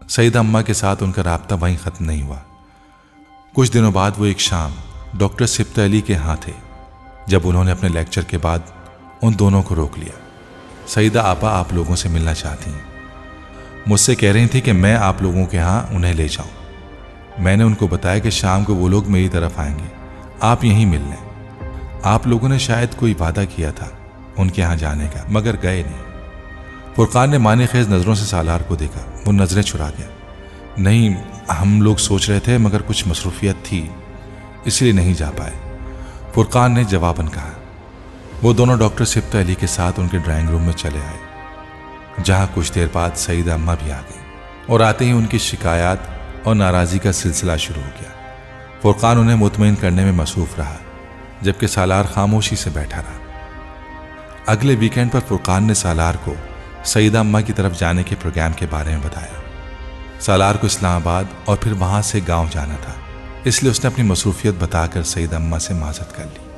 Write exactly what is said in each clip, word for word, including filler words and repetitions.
सईदा अम्मा के साथ उनका राब्ता वहीं ख़त्म नहीं हुआ। कुछ दिनों बाद वो एक शाम डॉक्टर सिब्त अली के यहाँ थे, जब उन्होंने अपने लेक्चर के बाद उन दोनों को रोक लिया। सईदा आपा आप लोगों से मिलना चाहती हैं। मुझसे कह रही थी कि मैं आप लोगों के यहाँ उन्हें ले जाऊँ। मैंने उनको बताया कि शाम को वो लोग मेरी तरफ आएंगे, आप यहीं मिल लें। आप लोगों ने शायद कोई वादा किया था उनके यहाँ जाने का, मगर गए नहीं। फुरकान ने माने खेज नज़रों से सालार को देखा। वो नज़रें चुरा गया। नहीं, हम लोग सोच रहे थे मगर कुछ मसरूफियत थी, इसलिए नहीं जा पाए, फुरकान ने जवाबन कहा। वो दोनों डॉक्टर सिब्त अली के साथ उनके ड्राइंग रूम में चले आए, जहाँ कुछ देर बाद सईदा अम्मा भी आ गई और आते ही उनकी शिकायत और नाराज़गी का सिलसिला शुरू हो गया। फुरकान उन्हें मुतमईन करने में मसरूफ़ रहा, जबकि सालार खामोशी से बैठा रहा। अगले वीकेंड पर फुरकान ने सालार को सईदा अम्मा की तरफ जाने के प्रोग्राम के बारे में बताया। सालार को इस्लामाबाद और फिर वहां से गांव जाना था, इसलिए उसने अपनी मसरूफियत बताकर सईदा अम्मा से माजरत कर ली।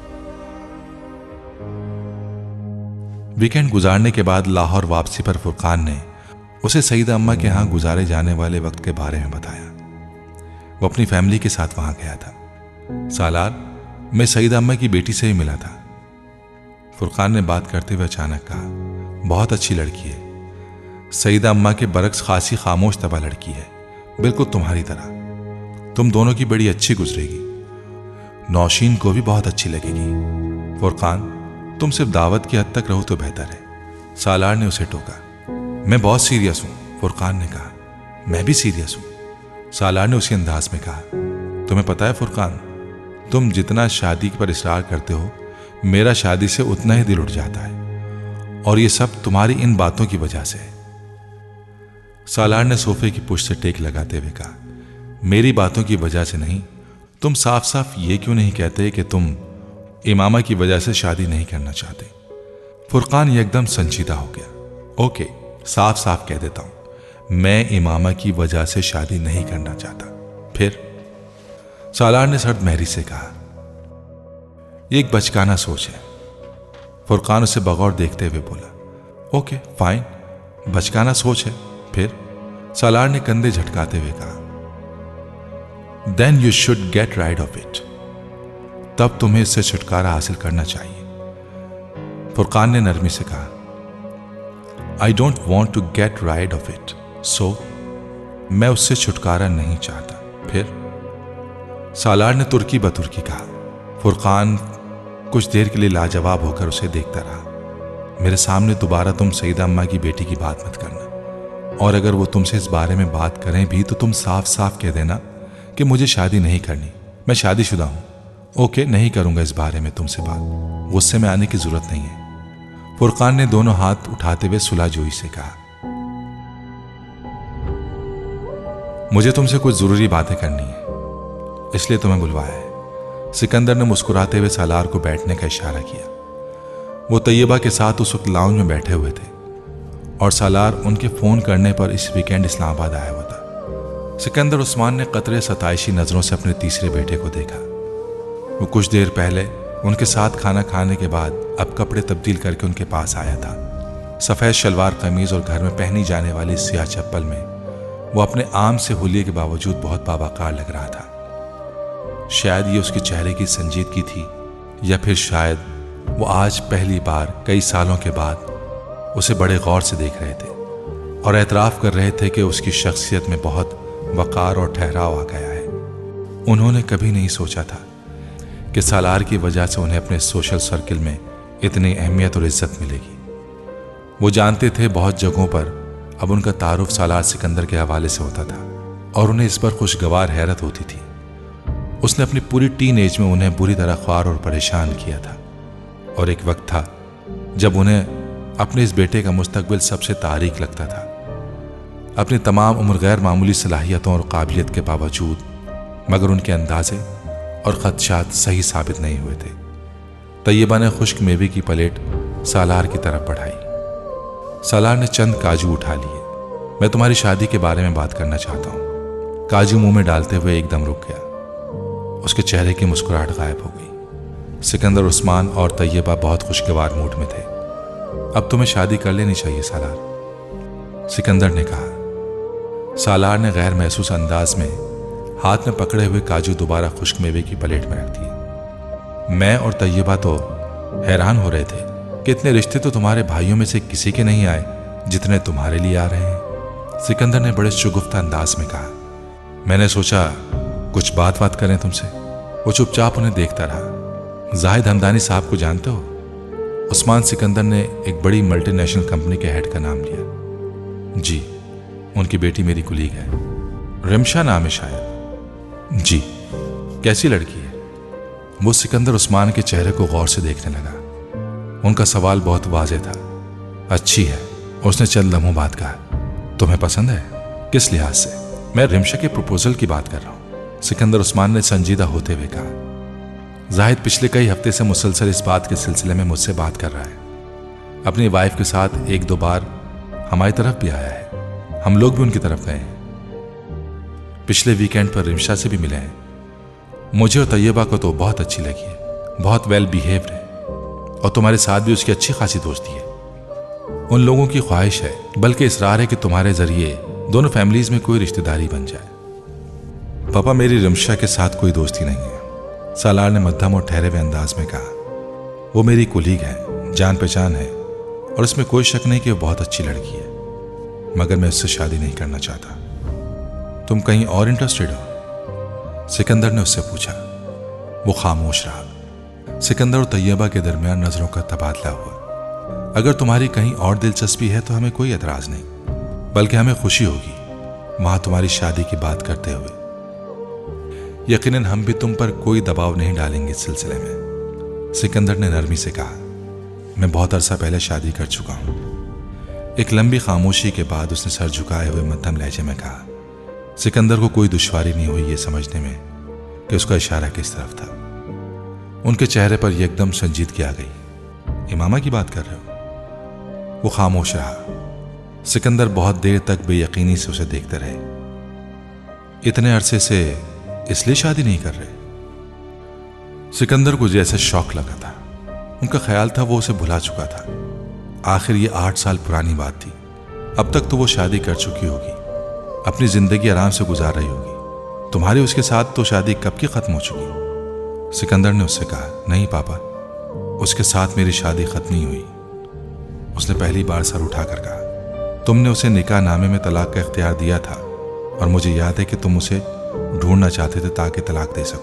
वीकेंड गुजारने के बाद लाहौर वापसी पर फुरकान ने उसे सईदा अम्मा के यहाँ गुजारे जाने वाले वक्त के बारे में बताया। वो अपनी फैमिली के साथ वहां गया था। सालार, मैं सईदा अम्मा की बेटी से ही मिला था, फुरकान ने बात करते हुए अचानक कहा। बहुत अच्छी लड़की है, सईदा अम्मा के बरक्स खासी खामोश तबा लड़की है, बिल्कुल तुम्हारी तरह। तुम दोनों की बड़ी अच्छी गुजरेगी, नौशीन को भी बहुत अच्छी लगेगी। फुरकान, तुम सिर्फ दावत की हद तक रहो तो बेहतर है, सालार ने उसे टोका। मैं बहुत सीरियस हूं, फुरकान ने कहा। मैं भी सीरियस हूं, सालार ने उसी अंदाज में कहा। तुम्हें पता है फुरकान, तुम जितना शादी पर इसरार करते हो, मेरा शादी से उतना ही दिल उठ जाता है, और ये सब तुम्हारी इन बातों की वजह से है। सालार ने सोफे की पुष्ट से टेक लगाते हुए कहा। मेरी बातों की वजह से नहीं, तुम साफ साफ ये क्यों नहीं कहते कि तुम इमामा की वजह से शादी नहीं करना चाहते? फुरकान एकदम संजीदा हो गया। ओके, साफ साफ कह देता हूं, मैं इमामा की वजह से शादी नहीं करना चाहता। फिर? सालार ने सर्द महरी से कहा। यह एक बचकाना सोच है। फुरकान उसे बगौर देखते हुए बोला। ओके फाइन, बचकाना सोच है। फिर? सालार ने कंधे झटकाते हुए कहा। Then you should get rid of it, तब तुम्हें इससे छुटकारा हासिल करना चाहिए। फुरकान ने नरमी से कहा। I don't want to get rid of it, so मैं उससे छुटकारा नहीं चाहता। फिर? सालार ने तुर्की बतुर्की कहा। फुरकान कुछ देर के लिए लाजवाब होकर उसे देखता रहा। मेरे सामने दोबारा तुम सईदा अम्मा की बेटी की बात मत करना, और अगर वो तुमसे इस बारे में बात करें भी तो तुम साफ साफ कह देना कि मुझे शादी नहीं करनी, मैं शादीशुदा हूं। ओके, नहीं करूंगा इस बारे में तुमसे बात, गुस्से में आने की जरूरत नहीं है। फुरकान ने दोनों हाथ उठाते हुए सुलहजोई से कहा। मुझे तुमसे कुछ जरूरी बातें करनी है, इसलिए तुम्हें बुलवाया है। सिकंदर ने मुस्कुराते हुए सालार को बैठने का इशारा किया। वो तैयबा के साथ उस वक्त लाउंज में बैठे हुए थे, और सालार उनके फोन करने पर इस वीकेंड इस्लामाबाद आया हुआ था। सिकंदर उस्मान ने कतरे सताइशी नजरों से अपने तीसरे बेटे को देखा। वो कुछ देर पहले उनके साथ खाना खाने के बाद अब कपड़े तब्दील करके उनके पास आया था। सफेद शलवार कमीज और घर में पहनी जाने वाली सियाह चप्पल में वो अपने आम से हुलिये के बावजूद बहुत बाबाकार लग रहा था। शायद ये उसके चेहरे की संजीदगी थी, या फिर शायद वो आज पहली बार कई सालों के बाद उसे बड़े गौर से देख रहे थे और एतराफ़ कर रहे थे कि उसकी शख्सियत में बहुत वक़ार और ठहराव आ गया है। उन्होंने कभी नहीं सोचा था कि सालार की वजह से उन्हें अपने सोशल सर्किल में इतनी अहमियत और इज्जत मिलेगी। वो जानते थे बहुत जगहों पर अब उनका तारुफ सालार सिकंदर के हवाले से होता था, और उन्हें इस पर खुशगवार हैरत होती थी। उसने अपनी पूरी टीन एज में उन्हें बुरी तरह ख्वार और परेशान किया था, और एक वक्त था जब उन्हें अपने इस बेटे का मुस्तकबिल सबसे तारीक लगता था। अपनी तमाम उम्र गैर मामूली सलाहियतों और काबिलियत के बावजूद, मगर उनके अंदाजे और खदशात सही साबित नहीं हुए थे। तैयबा ने खुश्क मेवे की प्लेट सालार की तरफ बढ़ाई। सालार ने चंद काजू उठा लिए। मैं तुम्हारी शादी के बारे में बात करना चाहता हूँ। काजू मुंह में डालते हुए एकदम रुक गया। उसके चेहरे की मुस्कुराहट गायब हो गई। सिकंदर, उस्मान और तैयबा बहुत खुशगवार मूड में थे। अब तुम्हें शादी कर लेनी चाहिए सालार, सिकंदर ने कहा। सालार ने गैर महसूस अंदाज में हाथ में पकड़े हुए काजू दोबारा खुश्क मेवे की प्लेट में रख दिए। मैं और तैयबा तो हैरान हो रहे थे कि इतने रिश्ते तो तुम्हारे भाइयों में से किसी के नहीं आए जितने तुम्हारे लिए आ रहे हैं। सिकंदर ने बड़े शुगुफ्ता अंदाज में कहा। मैंने सोचा कुछ बात बात करें तुमसे। वो चुपचाप उन्हें देखता रहा। जाहिद हमदानी साहब को जानते हो? उस्मान सिकंदर ने एक बड़ी मल्टीनेशनल कंपनी के हेड का नाम लिया। जी, उनकी बेटी मेरी कुलीग है, रिमशा नाम है शायद। जी, कैसी लड़की है? वो सिकंदर उस्मान के चेहरे को गौर से देखने लगा। उनका सवाल बहुत वाज़ेह था। अच्छी है, उसने चंद लम्हों बाद कहा। तुम्हें पसंद है? किस लिहाज से? मैं रिमशा के प्रपोजल की बात कर रहा हूं, सिकंदर उस्मान ने संजीदा होते हुए कहा। जाहिद पिछले कई हफ्ते से मुसलसल इस बात के सिलसिले में मुझसे बात कर रहा है। अपनी वाइफ के साथ एक दो बार हमारी तरफ भी आया है, हम लोग भी उनकी तरफ गए हैं। पिछले वीकेंड पर रिमशा से भी मिले हैं। मुझे और तैयबा को तो बहुत अच्छी लगी है, बहुत वेल बिहेव्ड है, और तुम्हारे साथ भी उसकी अच्छी खासी दोस्ती है। उन लोगों की ख्वाहिश है, बल्कि इसरार है कि तुम्हारे जरिए दोनों फैमिलीज में कोई रिश्तेदारी बन जाए। पापा, मेरी रिमशा के साथ कोई दोस्ती नहीं है, सालार ने मध्यम और ठहरे हुए अंदाज में कहा। वो मेरी कुलीग है, जान पहचान है, और इसमें कोई शक नहीं कि वो बहुत अच्छी लड़की है, मगर मैं उससे शादी नहीं करना चाहता। तुम कहीं और इंटरेस्टेड हो? सिकंदर ने उससे पूछा। वो खामोश रहा। सिकंदर और तैयबा के दरमियान नजरों का तबादला हुआ। अगर तुम्हारी कहीं और दिलचस्पी है तो हमें कोई एतराज नहीं, बल्कि हमें खुशी होगी वहां तुम्हारी शादी की बात करते हुए। यकीनन हम भी तुम पर कोई दबाव नहीं डालेंगे इस सिलसिले में, सिकंदर ने नरमी से कहा। मैं बहुत अरसा पहले शादी कर चुका हूं। एक लंबी खामोशी के बाद उसने सर झुकाए हुए मध्यम लहजे में कहा। सिकंदर को कोई दुश्वारी नहीं हुई ये समझने में कि उसका इशारा किस तरफ था। उनके चेहरे पर एकदम संजीदगी आ गई। इमामा की बात कर रहे हो? वो खामोश रहा। सिकंदर बहुत देर तक बेयकीनी से उसे देखते रहे। इतने अरसे से इसलिए शादी नहीं कर रहे? सिकंदर को जैसे शौक लगा था। उनका ख्याल था वो उसे भुला चुका था। आखिर ये आठ साल पुरानी बात थी। अब तक तो वो शादी कर चुकी होगी, अपनी जिंदगी आराम से गुजार रही होगी। तुम्हारी उसके साथ तो शादी कब की खत्म हो चुकी? सिकंदर ने उससे कहा। नहीं पापा, उसके साथ मेरी शादी खत्म नहीं हुई। उसने पहली बार सर उठाकर कहा। तुमने उसे निकाह नामे में तलाक का इख्तियार दिया था, और मुझे याद है कि तुम उसे ढूंढना चाहते थे ताकि तलाक दे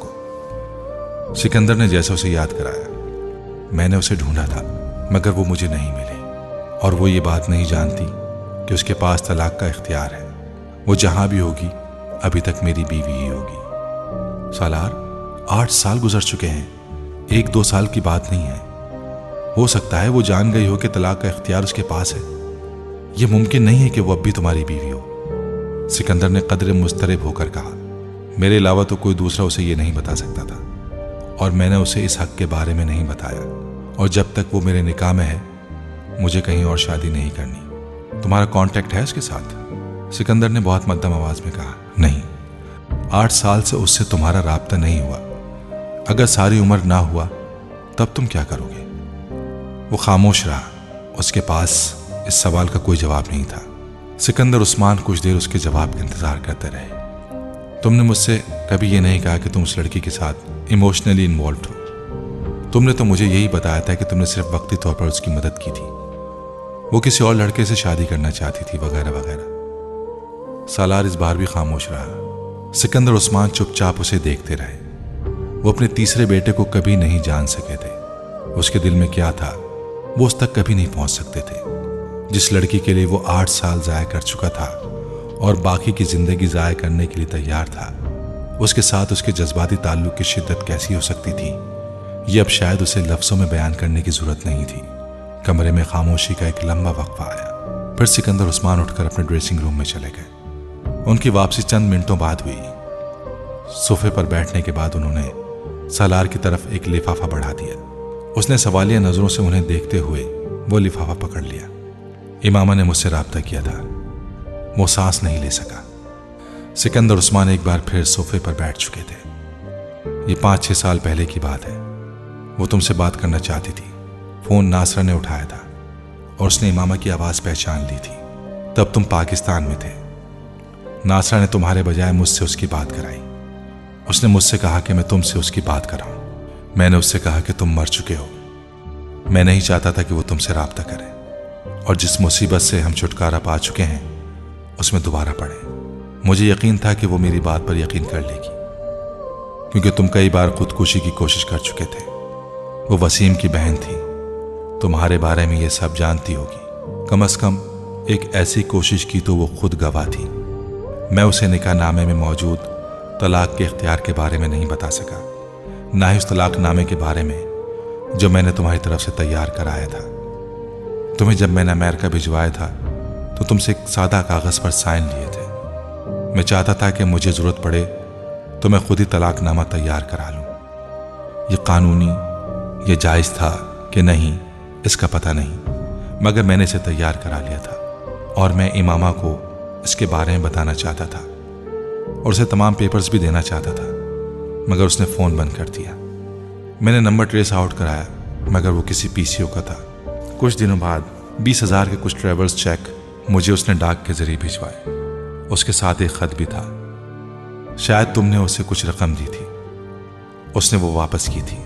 सको। सिकंदर ने जैसे उसे याद कराया। मैंने उसे ढूंढा था, मगर वो मुझे नहीं मिली, और वो ये बात नहीं जानती कि उसके पास तलाक का इख्तियार है। वो जहां भी होगी अभी तक मेरी बीवी ही होगी। सालार, आठ साल गुजर चुके हैं, एक दो साल की बात नहीं है। हो सकता है वो जान गई हो कि तलाक का इख्तियार उसके पास है। यह मुमकिन नहीं है कि वो अब भी तुम्हारी बीवी हो। सिकंदर ने कदरे मुस्तरब होकर कहा। मेरे अलावा तो कोई दूसरा उसे ये नहीं बता सकता था, और मैंने उसे इस हक के बारे में नहीं बताया, और जब तक वो मेरे निकाह में है मुझे कहीं और शादी नहीं करनी। तुम्हारा कांटेक्ट है उसके साथ? सिकंदर ने बहुत मध्यम आवाज में कहा। नहीं, आठ साल से उससे तुम्हारा राब्ता नहीं हुआ। अगर सारी उम्र ना हुआ तब तुम क्या करोगे? वो खामोश रहा। उसके पास इस सवाल का कोई जवाब नहीं था। सिकंदर उस्मान कुछ देर उसके जवाब का इंतजार करते रहे। तुमने मुझसे कभी ये नहीं कहा कि तुम उस लड़की के साथ इमोशनली इन्वॉल्व हो। तुमने तो मुझे यही बताया था कि तुमने सिर्फ वक्ती तौर पर उसकी मदद की थी, वो किसी और लड़के से शादी करना चाहती थी, वगैरह वगैरह। सालार इस बार भी खामोश रहा। सिकंदर उस्मान चुपचाप उसे देखते रहे। वो अपने तीसरे बेटे को कभी नहीं जान सके थे। उसके दिल में क्या था वो उस तक कभी नहीं पहुंच सकते थे। जिस लड़की के लिए वो आठ साल ज़ाया कर चुका था और बाकी की जिंदगी ज़ाया करने के लिए तैयार था, उसके साथ उसके जज्बाती ताल्लुक की शिद्दत कैसी हो सकती थी, ये अब शायद उसे लफ्ज़ों में बयान करने की जरूरत नहीं थी। कमरे में खामोशी का एक लंबा वक्फा आया। फिर सिकंदर उस्मान उठकर अपने ड्रेसिंग रूम में चले गए। उनकी वापसी चंद मिनटों बाद हुई। सोफे पर बैठने के बाद उन्होंने सालार की तरफ एक लिफाफा बढ़ा दिया। उसने सवालिया नजरों से उन्हें देखते हुए वो लिफाफा पकड़ लिया। इमामा ने मुझसे राब्ता किया था। वो सांस नहीं ले सका। सिकंदर उस्मान एक बार फिर सोफे पर बैठ चुके थे। ये पाँच छः साल पहले की बात है। वो तुमसे बात करना चाहती थी। फ़ोन नासरा ने उठाया था और उसने इमामा की आवाज़ पहचान ली थी। तब तुम पाकिस्तान में थे। नासरा ने तुम्हारे बजाय मुझसे उसकी बात कराई। उसने मुझसे कहा कि मैं तुमसे उसकी बात कराऊं। मैंने उससे कहा कि तुम मर चुके हो। मैं नहीं चाहता था कि वो तुमसे राब्ता करे और जिस मुसीबत से हम छुटकारा पा चुके हैं उसमें दोबारा पड़े। मुझे यकीन था कि वो मेरी बात पर यकीन कर लेगी, क्योंकि तुम कई बार खुदकुशी की कोशिश कर चुके थे। वो वसीम की बहन थी, तुम्हारे बारे में ये सब जानती होगी। कम से कम एक ऐसी कोशिश की तो वो खुद गवाह थी। मैं उसे निकाहनामे में मौजूद तलाक के इख्तियार के बारे में नहीं बता सका, ना ही उस तलाकनामे के बारे में जो मैंने तुम्हारी तरफ से तैयार कराया था। तुम्हें जब मैंने अमेरिका भिजवाया था तो तुमसे एक सादा कागज़ पर साइन लिए थे। मैं चाहता था कि मुझे ज़रूरत पड़े तो मैं खुद ही तलाकनामा तैयार करा लूँ। ये कानूनी, ये जायज़ था कि नहीं इसका पता नहीं, मगर मैंने इसे तैयार करा लिया था और मैं इमामा को इसके बारे में बताना चाहता था और उसे तमाम पेपर्स भी देना चाहता था, मगर उसने फ़ोन बंद कर दिया। मैंने नंबर ट्रेस आउट कराया, मगर वो किसी पीसीओ का था। कुछ दिनों बाद बीस हज़ार के कुछ ट्रेवल्स चेक मुझे उसने डाक के ज़रिए भिजवाए। उसके साथ एक ख़त भी था। शायद तुमने उसे कुछ रकम दी थी, उसने वो वापस की थी।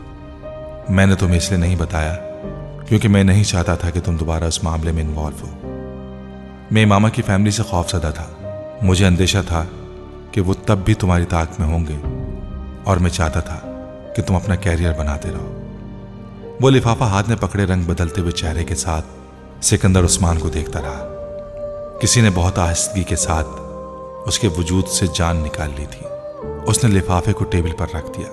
मैंने तुम्हें इसलिए नहीं बताया क्योंकि मैं नहीं चाहता था कि तुम दोबारा उस मामले में इन्वॉल्व हो। मैं इमामा की फैमिली से खौफजदा था। मुझे अंदेशा था कि वो तब भी तुम्हारी ताक में होंगे और मैं चाहता था कि तुम अपना कैरियर बनाते रहो। वो लिफाफा हाथ में पकड़े रंग बदलते हुए चेहरे के साथ सिकंदर उस्मान को देखता रहा। किसी ने बहुत आहिस्तगी के साथ उसके वजूद से जान निकाल ली थी। उसने लिफाफे को टेबल पर रख दिया।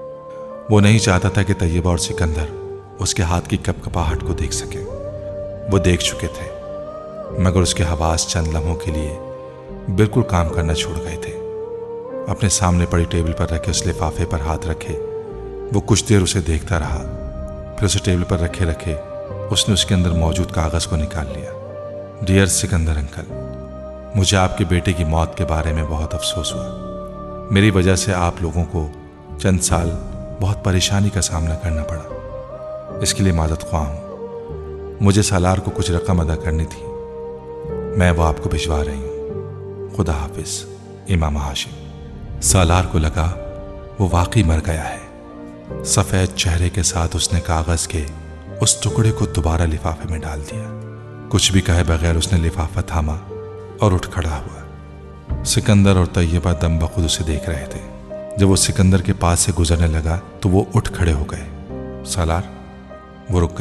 वो नहीं चाहता था कि तैयबा और सिकंदर उसके हाथ की कपकपाहट को देख सके। वो देख चुके थे, मगर उसके हवास चंद लम्हों के लिए बिल्कुल काम करना छोड़ गए थे। अपने सामने पड़ी टेबल पर रखे उस लिफाफे पर हाथ रखे वो कुछ देर उसे देखता रहा। फिर उसे टेबल पर रखे रखे उसने उसके अंदर मौजूद कागज़ को निकाल लिया। डियर सिकंदर अंकल, मुझे आपके बेटे की मौत के बारे में बहुत अफसोस हुआ। मेरी वजह से आप लोगों को चंद साल बहुत परेशानी का सामना करना पड़ा। इसके लिए माज़रत ख्वाह हूँ। मुझे सालार को कुछ रकम अदा करनी थी, मैं वो आपको भिजवा रही हूँ। खुदा हाफिज, इमाम हाशिम। सालार को लगा वो वाकई मर गया है। सफ़ेद चेहरे के साथ उसने कागज़ के उस टुकड़े को दोबारा लिफाफे में डाल दिया। कुछ भी कहे बगैर उसने लिफाफा थामा और उठ खड़ा हुआ। सिकंदर और तैयबा दम बखुद उसे देख रहे थे। जब वो सिकंदर के पास से गुजरने लगा तो वो उठ खड़े हो गए। सालार, वो रुक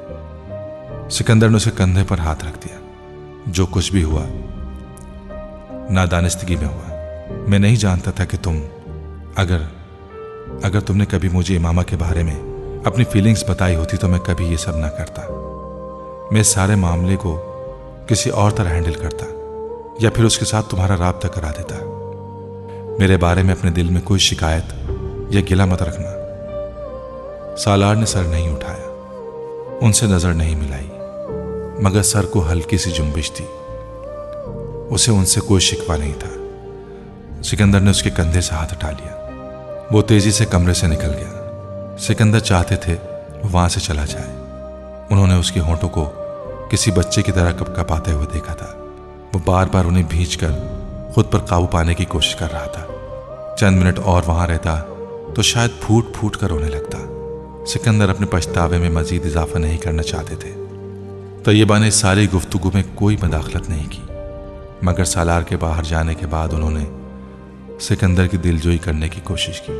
गया। सिकंदर ने उसे कंधे पर हाथ रख दिया। जो कुछ भी हुआ नादानिस्तगी में हुआ। मैं नहीं जानता था कि तुम अगर अगर तुमने कभी मुझे इमामा के बारे में अपनी फीलिंग्स बताई होती तो मैं कभी ये सब ना करता। मैं इस सारे मामले को किसी और तरह हैंडल करता या फिर उसके साथ तुम्हारा राब्ता करा देता। मेरे बारे में अपने दिल में कोई शिकायत या गिला मत रखना। सालार ने सर नहीं उठाया, उनसे नजर नहीं मिलाई, मगर सर को हल्की सी जुम्बिश थी। उसे उनसे कोई शिकवा नहीं था। सिकंदर ने उसके कंधे से हाथ हटा लिया। वो तेजी से कमरे से निकल गया। सिकंदर चाहते थे वो वहां से चला जाए। उन्होंने उसके होंठों को किसी बच्चे की तरह कपकपाते हुए देखा था। वो बार बार उन्हें भींचकर खुद पर काबू पाने की कोशिश कर रहा था। चंद मिनट और वहां रहता तो शायद फूट फूट कर रोने लगता। सिकंदर अपने पछतावे में मजीद इजाफा नहीं करना चाहते थे। तैयबा ने सारी गुफ्तगू में कोई मदाखलत नहीं की, मगर सालार के बाहर जाने के बाद उन्होंने सिकंदर की दिलजोई करने की कोशिश की।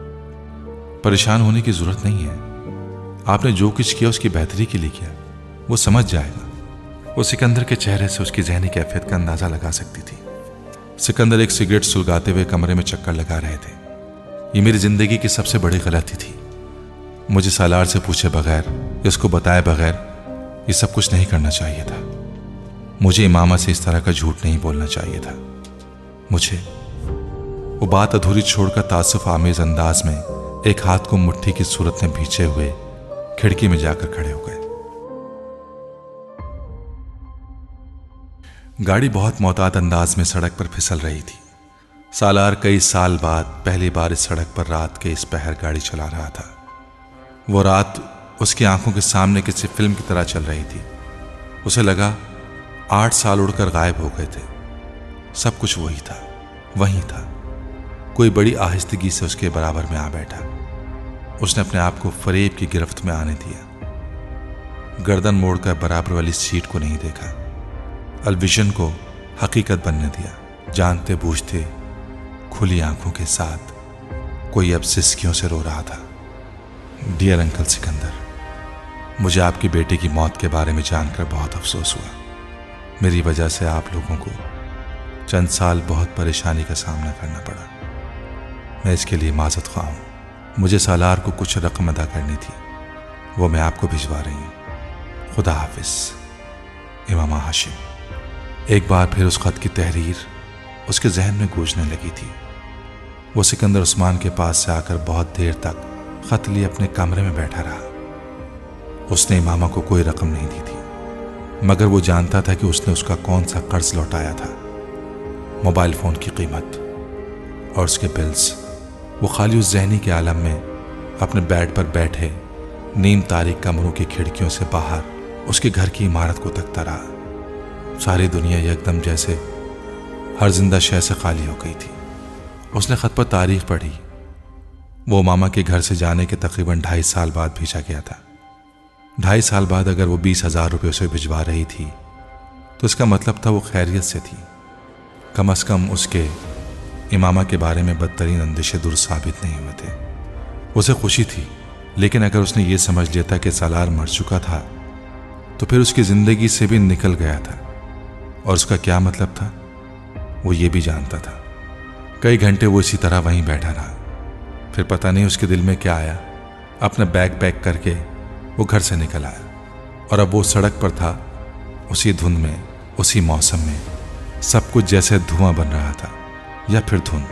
परेशान होने की जरूरत नहीं है। आपने जो कुछ किया उसकी बेहतरी के लिए किया। वो समझ जाएगा। वो सिकंदर के चेहरे से उसकी ज़हनी कैफियत का अंदाजा लगा सकती थी। सिकंदर एक सिगरेट सुलगाते हुए कमरे में चक्कर लगा रहे थे। ये मेरी जिंदगी की सबसे बड़ी गलती थी। मुझे सालार से पूछे बगैर, इसको बताए बगैर ये सब कुछ नहीं करना चाहिए था। मुझे इमामा से इस तरह का झूठ नहीं बोलना चाहिए था। मुझे वो बात अधूरी छोड़कर तासुफ आमेज अंदाज में एक हाथ को मुट्ठी की सूरत में भींचे हुए खिड़की में जाकर खड़े हो गए। गाड़ी बहुत मोहतात अंदाज में सड़क पर फिसल रही थी। सालार कई साल बाद पहली बार इस सड़क पर रात के इस पहर गाड़ी चला रहा था। वो रात उसकी आंखों के सामने किसी फिल्म की तरह चल रही थी। उसे लगा आठ साल उड़कर गायब हो गए थे। सब कुछ वही था, वहीं था। कोई बड़ी आहिस्तगी से उसके बराबर में आ बैठा। उसने अपने आप को फरेब की गिरफ्त में आने दिया। गर्दन मोड़कर बराबर वाली सीट को नहीं देखा। अलविजन को हकीकत बनने दिया। जानते बूझते खुली आंखों के साथ कोई अब सिसकियों से रो रहा था। डियर अंकल सिकंदर, मुझे आपकी बेटे की मौत के बारे में जानकर बहुत अफसोस हुआ। मेरी वजह से आप लोगों को चंद साल बहुत परेशानी का सामना करना पड़ा। मैं इसके लिए माजरत ख्वाह हूँ। मुझे सालार को कुछ रकम अदा करनी थी, वो मैं आपको भिजवा रही हूँ। खुदा हाफिज, इमामा हाशिम। एक बार फिर उस खत की तहरीर उसके जहन में गूंजने लगी थी। वो सिकंदर उस्मान के पास से आकर बहुत देर तक खत लिए अपने कमरे में बैठा रहा। उसने इमामा को कोई रकम नहीं दी थी, मगर वो जानता था कि उसने उसका कौन सा कर्ज लौटाया था। मोबाइल फ़ोन की कीमत और उसके बिल्स। वो खाली उस जहनी के आलम में अपने बेड पर बैठे नीम तारीक कमरों की खिड़कियों से बाहर उसके घर की इमारत को तकता रहा। सारी दुनिया एकदम जैसे हर जिंदा शय से खाली हो गई थी। उसने खत पर तारीख पढ़ी। वो मामा के घर से जाने के तकरीबन ढाई साल बाद भेजा गया था। ढाई साल बाद अगर वो बीस हजार रुपये उसे भिजवा रही थी तो इसका मतलब था वो खैरियत से थी। कम अज कम उसके इमामा के बारे में बदतरीन अंदेशे दुरुस्त साबित नहीं हुए थे। उसे खुशी थी, लेकिन अगर उसने ये समझ लिया था कि सालार मर चुका था तो फिर उसकी जिंदगी से भी निकल गया था। और उसका क्या मतलब था वो ये भी जानता था। कई घंटे वो इसी तरह वहीं बैठा रहा। फिर पता नहीं उसके दिल में क्या आया। अपना बैग पैक करके वो घर से निकल आया और अब वो सड़क पर था, उसी धुंध में, उसी मौसम में। सब कुछ जैसे धुआं बन रहा था या फिर धुंध।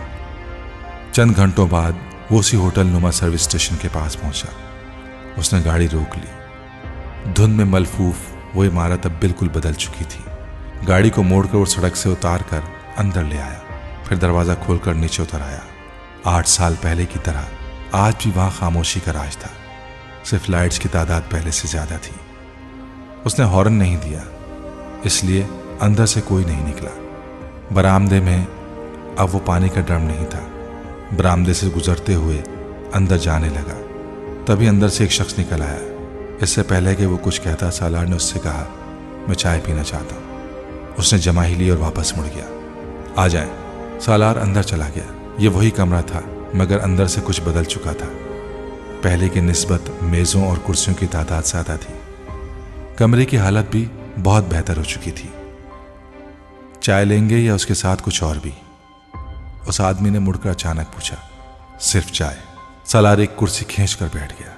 चंद घंटों बाद वो उसी होटल नुमा सर्विस स्टेशन के पास पहुंचा। उसने गाड़ी रोक ली। धुंध में मलफूफ वो इमारत अब बिल्कुल बदल चुकी थी। गाड़ी को मोड़कर वो सड़क से उतार कर अंदर ले आया, फिर दरवाज़ा खोलकर नीचे उतर आया। आठ साल पहले की तरह आज भी वहाँ खामोशी का राज था। सिर्फ लाइट्स की तादाद पहले से ज़्यादा थी। उसने हॉर्न नहीं दिया, इसलिए अंदर से कोई नहीं निकला। बरामदे में अब वो पानी का ड्रम नहीं था। बरामदे से गुजरते हुए अंदर जाने लगा। तभी अंदर से एक शख्स निकल आया। इससे पहले कि वो कुछ कहता, सालार ने उससे कहा, मैं चाय पीना चाहता हूँ। उसने जमाई ली और वापस मुड़ गया। आ जाए। सालार अंदर चला गया। ये वही कमरा था, मगर अंदर से कुछ बदल चुका था। पहले की निस्बत मेज़ों और कुर्सियों की तादाद ज़्यादा थी। कमरे की हालत भी बहुत बेहतर हो चुकी थी। चाय लेंगे या उसके साथ कुछ और भी? उस आदमी ने मुड़कर अचानक पूछा। सिर्फ चाय। सालार एक कुर्सी खींच कर बैठ गया।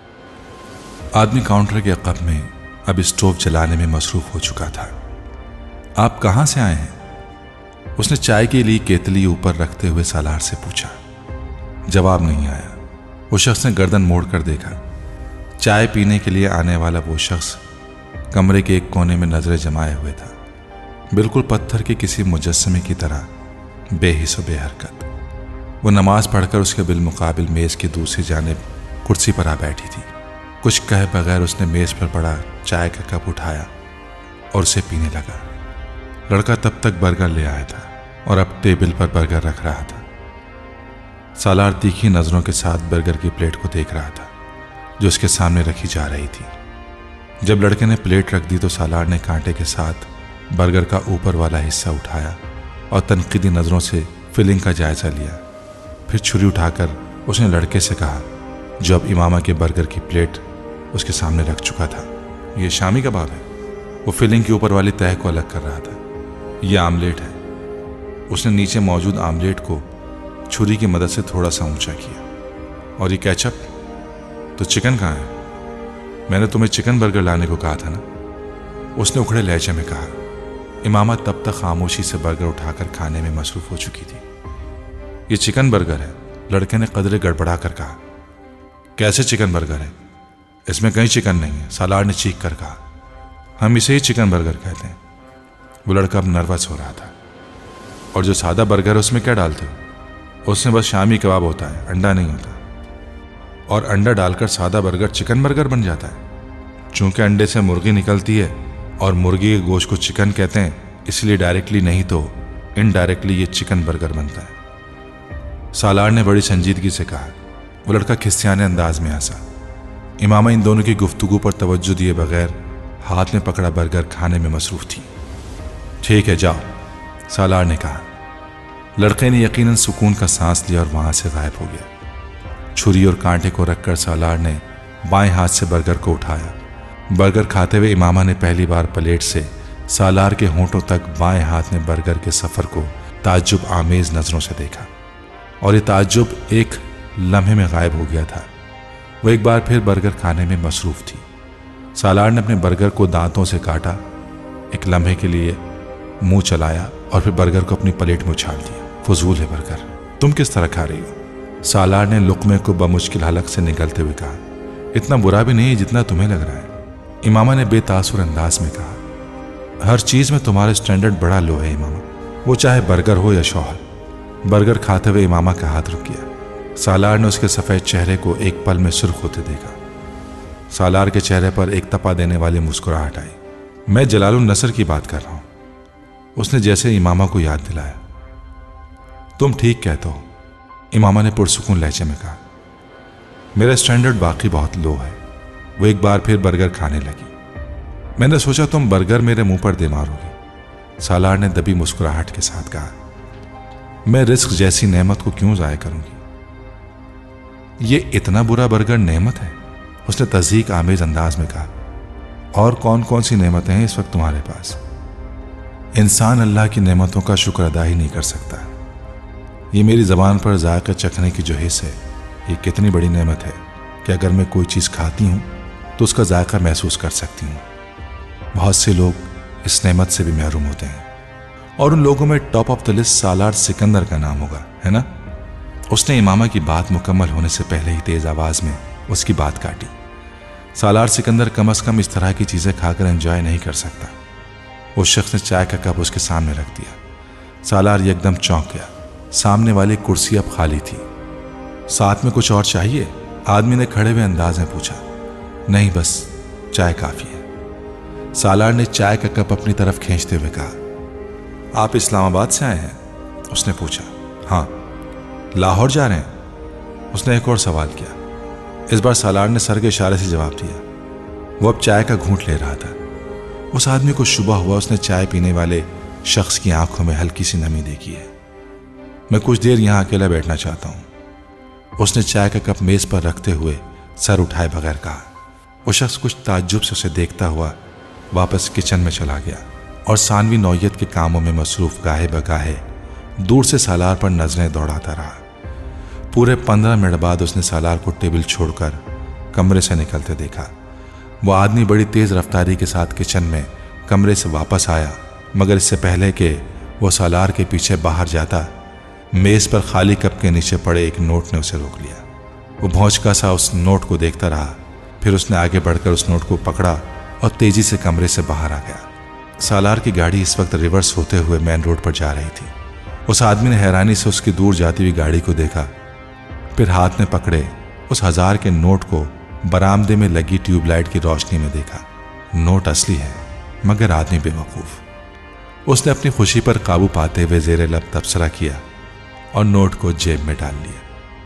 आदमी काउंटर के अक़ब में अब स्टोव जलाने में मसरूफ हो चुका था। आप कहाँ से आए हैं? उसने चाय के लिए केतली ऊपर रखते हुए सालार से पूछा। जवाब नहीं आया। वो शख्स ने गर्दन मोड़कर देखा। चाय पीने के लिए आने वाला वो शख्स कमरे के एक कोने में नजरें जमाए हुए था, बिल्कुल पत्थर के किसी मुजस्समे की तरह बेहिस व बेहरकत। वो नमाज पढ़कर उसके बिलमुकाबिल मेज़ की दूसरी जानिब कुर्सी पर आ बैठी थी। कुछ कहे बगैर उसने मेज़ पर पड़ा चाय का कप उठाया और उसे पीने लगा। लड़का तब तक बर्गर ले आया था और अब टेबल पर बर्गर रख रहा था। सालार तीखी नज़रों के साथ बर्गर की प्लेट को देख रहा था जो उसके सामने रखी जा रही थी। जब लड़के ने प्लेट रख दी तो सालार ने कांटे के साथ बर्गर का ऊपर वाला हिस्सा उठाया और तनकीदी नज़रों से फिलिंग का जायज़ा लिया। फिर छुरी उठाकर उसने लड़के से कहा, जो अब इमामा के बर्गर की प्लेट उसके सामने रख चुका था, ये शामी कबाब है। वो फिलिंग के ऊपर वाली तह को अलग कर रहा था। ये आमलेट है। उसने नीचे मौजूद आमलेट को छुरी की मदद से थोड़ा सा ऊंचा किया। और ये केचप? तो चिकन कहाँ है? मैंने तुम्हें चिकन बर्गर लाने को कहा था ना, उसने उखड़े लहजे में कहा। इमामा तब तक खामोशी से बर्गर उठाकर खाने में मसरूफ हो चुकी थी। ये चिकन बर्गर है, लड़के ने कदरे गड़बड़ा कर कहा। कैसे चिकन बर्गर है? इसमें कहीं चिकन नहीं है, सालार ने चीख कर कहा। हम इसे ही चिकन बर्गर कहते हैं। वो लड़का अब नर्वस हो रहा था। और जो सादा बर्गर है उसमें क्या डालते हो? उसमें बस शामी कबाब होता है, अंडा नहीं होता। और अंडा डालकर सादा बर्गर चिकन बर्गर बन जाता है। चूंकि अंडे से मुर्गी निकलती है और मुर्गी के गोश्त को चिकन कहते हैं, इसलिए डायरेक्टली नहीं तो इनडायरेक्टली ये चिकन बर्गर बनता है। सालार ने बड़ी संजीदगी से कहा। वो लड़का खिस्सियाने अंदाज में हंसा। इमामा इन दोनों की गुफ्तगू पर तवज्जो दिए बगैर हाथ में पकड़ा बर्गर खाने में मसरूफ थी। ठीक है जाओ, सालार ने कहा। लड़के ने यकीनन सुकून का सांस लिया और वहां से गायब हो गया। छुरी और कांटे को रखकर सालार ने बाएं हाथ से बर्गर को उठाया। बर्गर खाते हुए इमामा ने पहली बार प्लेट से सालार के होंठों तक बाएं हाथ में बर्गर के सफर को ताज्जुब आमेज नजरों से देखा और ये ताज्जुब एक लम्हे में गायब हो गया था। वो एक बार फिर बर्गर खाने में मसरूफ थी। सालार ने अपने बर्गर को दांतों से काटा, एक लम्हे के लिए मुंह चलाया और फिर बर्गर को अपनी प्लेट में उछाल दिया। फजूल है बर्गर, तुम किस तरह खा रही हो? सालार ने लुक़्मे को बमुश्किल हलक से निगलते हुए कहा। इतना बुरा भी नहीं जितना तुम्हें लग रहा है, इमामा ने बेतासुर अंदाज में कहा। हर चीज़ में तुम्हारा स्टैंडर्ड बड़ा लो है इमामा, वो चाहे बर्गर हो या शौहर। बर्गर खाते हुए इमामा का हाथ रुक गया। सालार ने उसके सफ़ेद चेहरे को एक पल में सुर्ख होते देखा। सालार के चेहरे पर एक तपा देने वाली मुस्कुराहट आई। मैं जलालुन नसर की बात कर रहा हूँ, उसने जैसे इमामा को याद दिलाया। तुम ठीक कहते हो, इमामा ने पुरसुकून लहजे में कहा। मेरा स्टैंडर्ड बाकी बहुत लो है। वो एक बार फिर बर्गर खाने लगी। मैंने सोचा तुम बर्गर मेरे मुंह पर दे मारोगी, सालार ने दबी मुस्कुराहट के साथ कहा। मैं रिस्क जैसी नेमत को क्यों ज़ाया करूंगी? ये इतना बुरा बर्गर नेमत है, उसने तज़हीक आमेज अंदाज में कहा। और कौन कौन सी नेमतें हैं इस वक्त तुम्हारे पास? इंसान अल्लाह की नेमतों का शुक्र अदा ही नहीं कर सकता। ये मेरी ज़बान पर जायका चखने की जो हिस्स है, ये कितनी बड़ी नेमत है कि अगर मैं कोई चीज़ खाती हूँ तो उसका जायका महसूस कर सकती हूँ। बहुत से लोग इस नेमत से भी महरूम होते हैं और उन लोगों में top of the list Salar Sikandar का नाम होगा, है ना? उसने इमामा की बात मुकम्मल होने से पहले ही तेज़ आवाज़ में उसकी बात काटी। सालार सिकंदर कम अज़ कम इस तरह की चीज़ें खाकर एंजॉय नहीं कर सकता। उस शख्स ने चाय का कप उसके सामने रख दिया। सालार एकदम चौंक गया। सामने वाली कुर्सी अब खाली थी। साथ में कुछ और चाहिए? आदमी ने खड़े हुए अंदाज में पूछा। नहीं, बस चाय काफ़ी है। सालार ने चाय का कप अपनी तरफ खींचते हुए कहा। आप इस्लामाबाद से आए हैं? उसने पूछा। हाँ। लाहौर जा रहे हैं? उसने एक और सवाल किया। इस बार सालार ने सर के इशारे से जवाब दिया। वो अब चाय का घूंट ले रहा था। उस आदमी को शुबा हुआ उसने चाय पीने वाले शख्स की आंखों में हल्की सी नमी देखी है। मैं कुछ देर यहां अकेला बैठना चाहता हूं, उसने चाय का कप मेज पर रखते हुए सर उठाए बगैर कहा। वो शख्स कुछ ताज्जुब से उसे देखता हुआ वापस किचन में चला गया और सानवी नौयत के कामों में मसरूफ गाहे बगाहे दूर से सालार पर नजरें दौड़ाता रहा। पूरे पंद्रह मिनट बाद उसने सालार को टेबल छोड़कर कमरे से निकलते देखा। वो आदमी बड़ी तेज़ रफ्तारी के साथ किचन में कमरे से वापस आया, मगर इससे पहले कि वो सालार के पीछे बाहर जाता, मेज़ पर खाली कप के नीचे पड़े एक नोट ने उसे रोक लिया। वो भौंचका सा उस नोट को देखता रहा, फिर उसने आगे बढ़कर उस नोट को पकड़ा और तेज़ी से कमरे से बाहर आ गया। सालार की गाड़ी इस वक्त रिवर्स होते हुए मेन रोड पर जा रही थी। उस आदमी ने हैरानी से उसकी दूर जाती हुई गाड़ी को देखा, फिर हाथ में पकड़े उस हजार के नोट को बरामदे में लगी ट्यूबलाइट की रोशनी में देखा। नोट असली है, मगर आदमी बेवकूफ़। उसने अपनी खुशी पर काबू पाते हुए जेरे लब तबसरा किया और नोट को जेब में डाल लिया।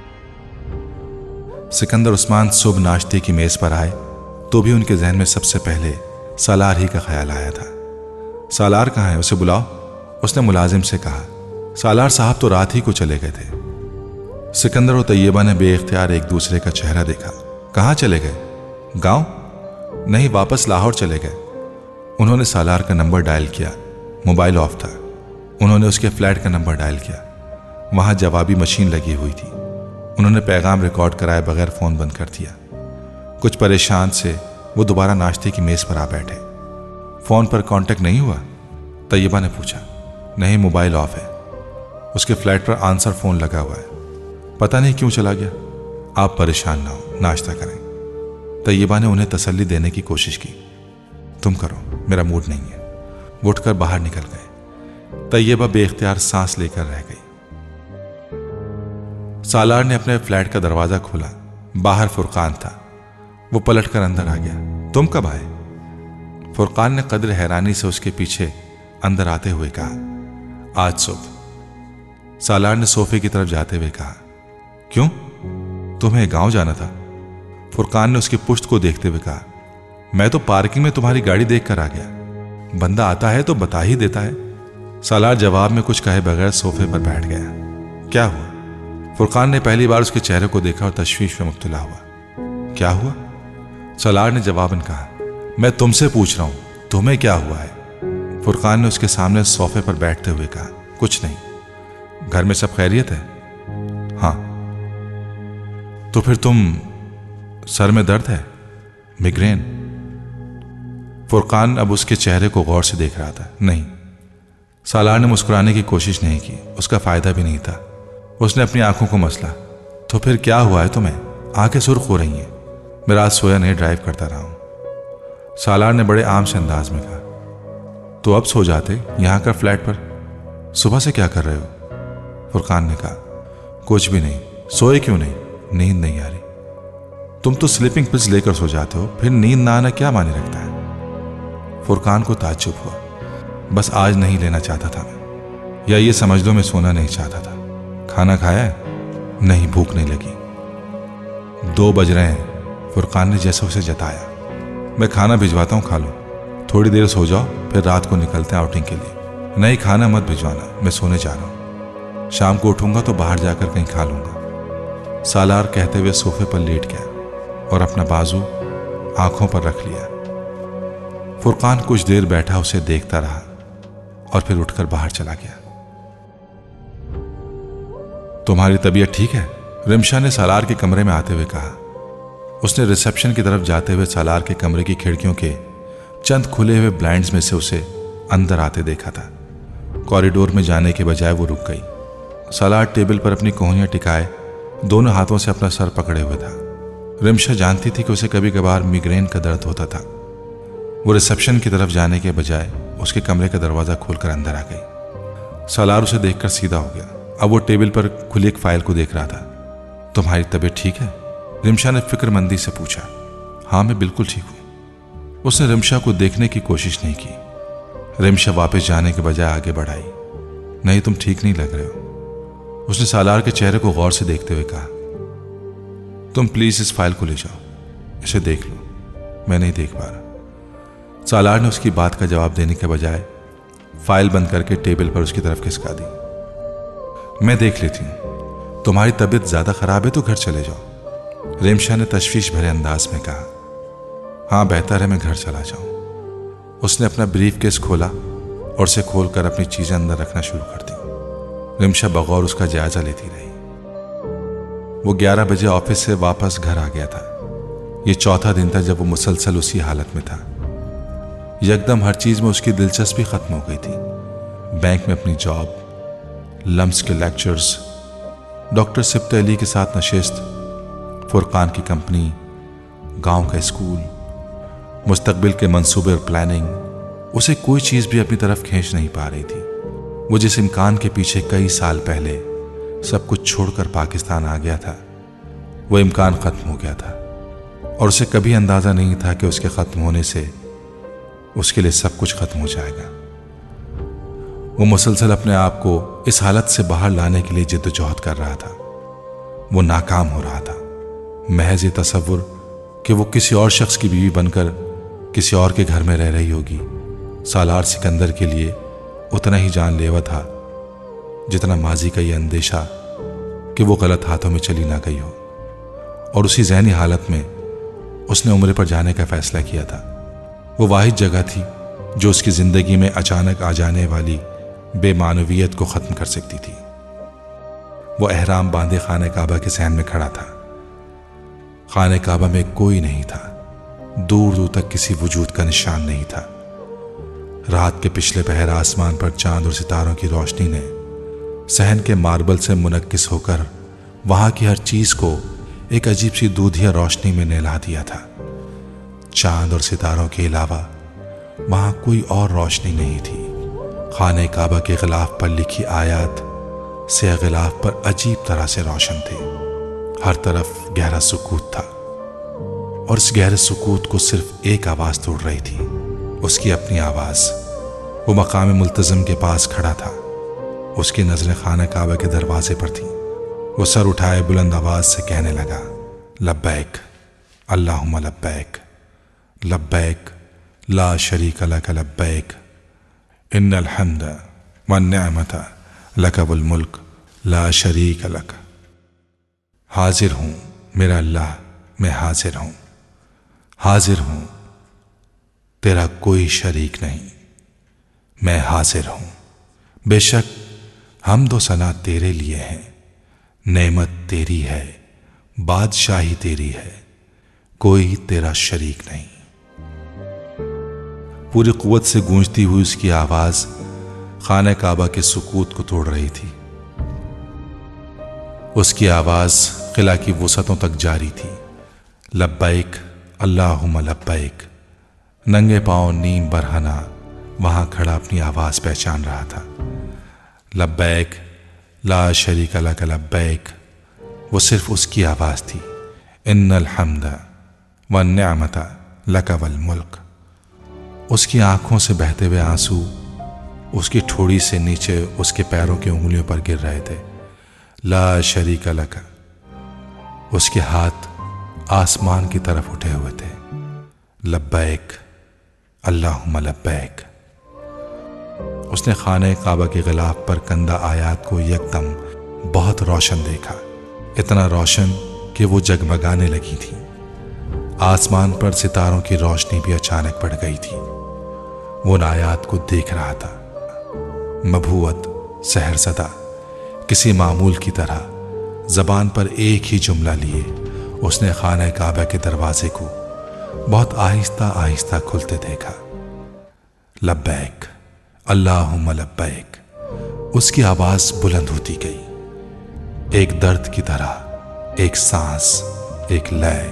सिकंदर उस्मान सुबह नाश्ते की मेज़ पर आए तो भी उनके जहन में सबसे पहले सालार ही का ख्याल आया था। सालार कहाँ है? उसे बुलाओ, उसने मुलाजिम से कहा। सालार साहब तो रात ही को चले गए थे। सिकंदर और तैयबा ने बेइख्तियार एक दूसरे का चेहरा देखा। कहाँ चले गए? गांव? नहीं, वापस लाहौर चले गए। उन्होंने सालार का नंबर डायल किया, मोबाइल ऑफ था। उन्होंने उसके फ्लैट का नंबर डायल किया, वहां जवाबी मशीन लगी हुई थी। उन्होंने पैगाम रिकॉर्ड कराए बगैर फ़ोन बंद कर दिया। कुछ परेशान से वो दोबारा नाश्ते की मेज़ पर आ बैठे। फ़ोन पर कांटेक्ट नहीं हुआ? तैयबा ने पूछा। नहीं, मोबाइल ऑफ है। उसके फ्लैट पर आंसर फ़ोन लगा हुआ है, पता नहीं क्यों चला गया। आप परेशान ना हो, नाश्ता करें। तैयबा ने उन्हें तसल्ली देने की कोशिश की। तुम करो, मेरा मूड नहीं है। वो उठकर बाहर निकल गए। तैयबा बेइख्तियार सांस लेकर रह गई। सालार ने अपने फ्लैट का दरवाज़ा खोला। बाहर फुरकान था। वो पलटकर अंदर आ गया। तुम कब आए? फुरकान ने कदर हैरानी से उसके पीछे अंदर आते हुए कहा। आज सुबह। सालार ने सोफे की तरफ जाते हुए कहा। क्यों, तुम्हें गांव जाना था? फुरकान ने उसकी पुश्त को देखते हुए कहा। मैं तो पार्किंग में तुम्हारी गाड़ी देखकर आ गया। बंदा आता है तो बता ही देता है। सालार जवाब में कुछ कहे बगैर सोफे पर बैठ गया। क्या हुआ? फुरकान ने पहली बार उसके चेहरे को देखा और तशवीश में मुब्तला हुआ। क्या हुआ? सालार ने जवाबन कहा। मैं तुमसे पूछ रहा हूं, तुम्हें क्या हुआ है? फुरकान ने उसके सामने सोफे पर बैठते हुए कहा। कुछ नहीं। घर में सब खैरियत है? हाँ। तो फिर तुम, सर में दर्द है? मिग्रेन? फुरकान अब उसके चेहरे को गौर से देख रहा था। नहीं। सालार ने मुस्कुराने की कोशिश नहीं की, उसका फायदा भी नहीं था। उसने अपनी आंखों को मसला। तो फिर क्या हुआ है तुम्हें? आंखें सुर्ख हो रही हैं। मैं रात सोया नहीं, ड्राइव करता रहा हूं। सालार ने बड़े आम से अंदाज में कहा। तो अब सो जाते यहां का फ्लैट पर। सुबह से क्या कर रहे हो? फुरकान ने कहा। कुछ भी नहीं। सोए क्यों नहीं? नींद नहीं आ रही। तुम तो स्लीपिंग पिल्स लेकर सो जाते हो, फिर नींद ना आना क्या माने रखता है? फुरकान को ताज्जुब हुआ। बस आज नहीं लेना चाहता था मैं, या ये समझ लो मैं सोना नहीं चाहता था। खाना खाया है? नहीं, भूख नहीं लगी। दो बज रहे हैं, फुरकान ने जैसे उसे जताया। मैं खाना भिजवाता हूं, खा लो। थोड़ी देर सो जाओ, फिर रात को निकलते हैं आउटिंग के लिए। नहीं, खाना मत भिजवाना, मैं सोने जा रहा हूं। शाम को उठूंगा तो बाहर जाकर कहीं खा लूंगा। सालार कहते हुए सोफे पर लेट गया और अपना बाजू आंखों पर रख लिया। फुरकान कुछ देर बैठा उसे देखता रहा और फिर उठकर बाहर चला गया। तुम्हारी तबीयत ठीक है? रिमशा ने सालार के कमरे में आते हुए कहा। उसने रिसेप्शन की तरफ जाते हुए सालार के कमरे की खिड़कियों के चंद खुले हुए ब्लाइंड्स में से उसे अंदर आते देखा था। कॉरिडोर में जाने के बजाय वो रुक गई। सालार टेबल पर अपनी कोहनियां टिकाए दोनों हाथों से अपना सर पकड़े हुए था। रिमशा जानती थी कि उसे कभी कभार मिग्रेन का दर्द होता था। वो रिसेप्शन की तरफ जाने के बजाय उसके कमरे का दरवाजा खोलकर अंदर आ गई। सालार उसे देखकर सीधा हो गया। अब वो टेबल पर खुली एक फाइल को देख रहा था। तुम्हारी तबीयत ठीक है? रिमशा ने फिक्रमंदी से पूछा। हाँ, मैं बिल्कुल ठीक हूं। उसने रिमशा को देखने की कोशिश नहीं की। रिमशा वापस जाने के बजाय आगे बढ़ाई। नहीं, तुम ठीक नहीं लग रहे हो। उसने सालार के चेहरे को गौर से देखते हुए कहा। तुम प्लीज इस फाइल को ले जाओ, इसे देख लो। मैं नहीं देख पा रहा। सालार ने उसकी बात का जवाब देने के बजाय फाइल बंद करके टेबल पर उसकी तरफ खिसका दी। मैं देख लेती हूं। तुम्हारी तबीयत ज्यादा खराब है तो घर चले जाओ, रिमशा ने तशवीश भरे अंदाज में कहा। हाँ, बेहतर है मैं घर चला जाऊं। उसने अपना ब्रीफ केस खोला और उसे खोलकर अपनी चीजें अंदर रखना शुरू कर दी। रिमशा बगौर उसका जायजा लेती रही। वो ग्यारह बजे ऑफिस से वापस घर आ गया था। ये चौथा दिन था जब वो मुसलसल उसी हालत में था। यकदम हर चीज में उसकी दिलचस्पी खत्म हो गई थी। बैंक में अपनी जॉब, लम्स के लेक्चर्स, डॉक्टर सिब्त अली के साथ नशिस्त, फुरकान की कंपनी, गांव का स्कूल, मुस्तकबिल के मंसूबे और प्लानिंग। उसे कोई चीज भी अपनी तरफ खींच नहीं पा रही थी। वो जिस इम्कान के पीछे कई साल पहले सब कुछ छोड़कर पाकिस्तान आ गया था, वो इम्कान खत्म हो गया था और उसे कभी अंदाजा नहीं था कि उसके खत्म होने से उसके लिए सब कुछ खत्म हो जाएगा। वो मुसलसल अपने आप को इस हालत से बाहर लाने के लिए जिद्दोजहद कर रहा था। वो नाकाम हो रहा था। महज ये तसव्वुर कि वो किसी और शख्स की बीवी बनकर किसी और के घर में रह रही होगी, सालार सिकंदर के लिए उतना ही जानलेवा था जितना माजी का ये अंदेशा कि वो गलत हाथों में चली ना गई हो। और उसी जहनी हालत में उसने उम्र पर जाने का फैसला किया था। वो वाहिद जगह थी जो उसकी जिंदगी में अचानक आ जाने वाली बेमानवियत को खत्म कर सकती थी। वो एहराम बांधे खाने काबा के सहन में खड़ा था। खाने काबा में कोई नहीं था। दूर दूर तक किसी वजूद का निशान नहीं था। रात के पिछले पहर आसमान पर चांद और सितारों की रोशनी ने सहन के मार्बल से मुनक्किस होकर वहां की हर चीज को एक अजीब सी दूधिया रोशनी में नहला दिया था। चांद और सितारों के अलावा वहां कोई और रोशनी नहीं थी। खाने काबा के गिलाफ पर लिखी आयत से गिलाफ पर अजीब तरह से रोशन थे। हर तरफ गहरा सुकूत था और इस गहरे सुकूत को सिर्फ एक आवाज तोड़ रही थी, उसकी अपनी आवाज। वो मकाम मुल्तज़म के पास खड़ा था, उसकी नजरें खाना काबा के दरवाजे पर थीं। वो सर उठाए बुलंद आवाज से कहने लगा, लब्बैक अल्लाहुम्मा लब्बैक, लब्बैक ला शरीक लक लब्बैक, इन्नल हम्द वन निअमत लक वल मुल्क ला शरीक लक। हाजिर हूं मेरा अल्लाह, मैं हाजिर हूं, हाजिर हूं, तेरा कोई शरीक नहीं, मैं हाजिर हूं। बेशक हम दो सना तेरे लिए हैं, नेमत तेरी है, बादशाही तेरी है, कोई तेरा शरीक नहीं। पूरी कुव्वत से गूंजती हुई उसकी आवाज खाना काबा के सुकूत को तोड़ रही थी। उसकी आवाज किला की वसतों तक जारी थी। लब्बैक अल्लाहुम्मा लब्बैक। नंगे पांव नीम बरहना वहां खड़ा अपनी आवाज पहचान रहा था। लब्बैक ला शरीक लक लब्बैक, वो सिर्फ उसकी आवाज थी। इन्नल हम्द वन निअमत लक वल मुल्क। उसकी आंखों से बहते हुए आंसू उसकी ठोड़ी से नीचे उसके पैरों की उंगलियों पर गिर रहे थे। ला शरीक लक। उसके हाथ आसमान की तरफ उठे हुए थे। लब्बैक अल्लाहुम्मा लब्बैक। उसने खाने काबा के गिलाफ पर कंदा आयात को यकदम बहुत रोशन देखा, इतना रोशन कि वो जगमगाने लगी थी। आसमान पर सितारों की रोशनी भी अचानक बढ़ गई थी। वो उन आयात को देख रहा था। मबूवत सहरसदा किसी मामूल की तरह जबान पर एक ही जुमला लिए उसने खाना काबा के दरवाजे को बहुत आहिस्ता आहिस्ता खुलते देखा। लब्बैक अल्लाहुम्मा लब्बैक। उसकी आवाज बुलंद होती गई, एक दर्द की तरह, एक सांस, एक लय।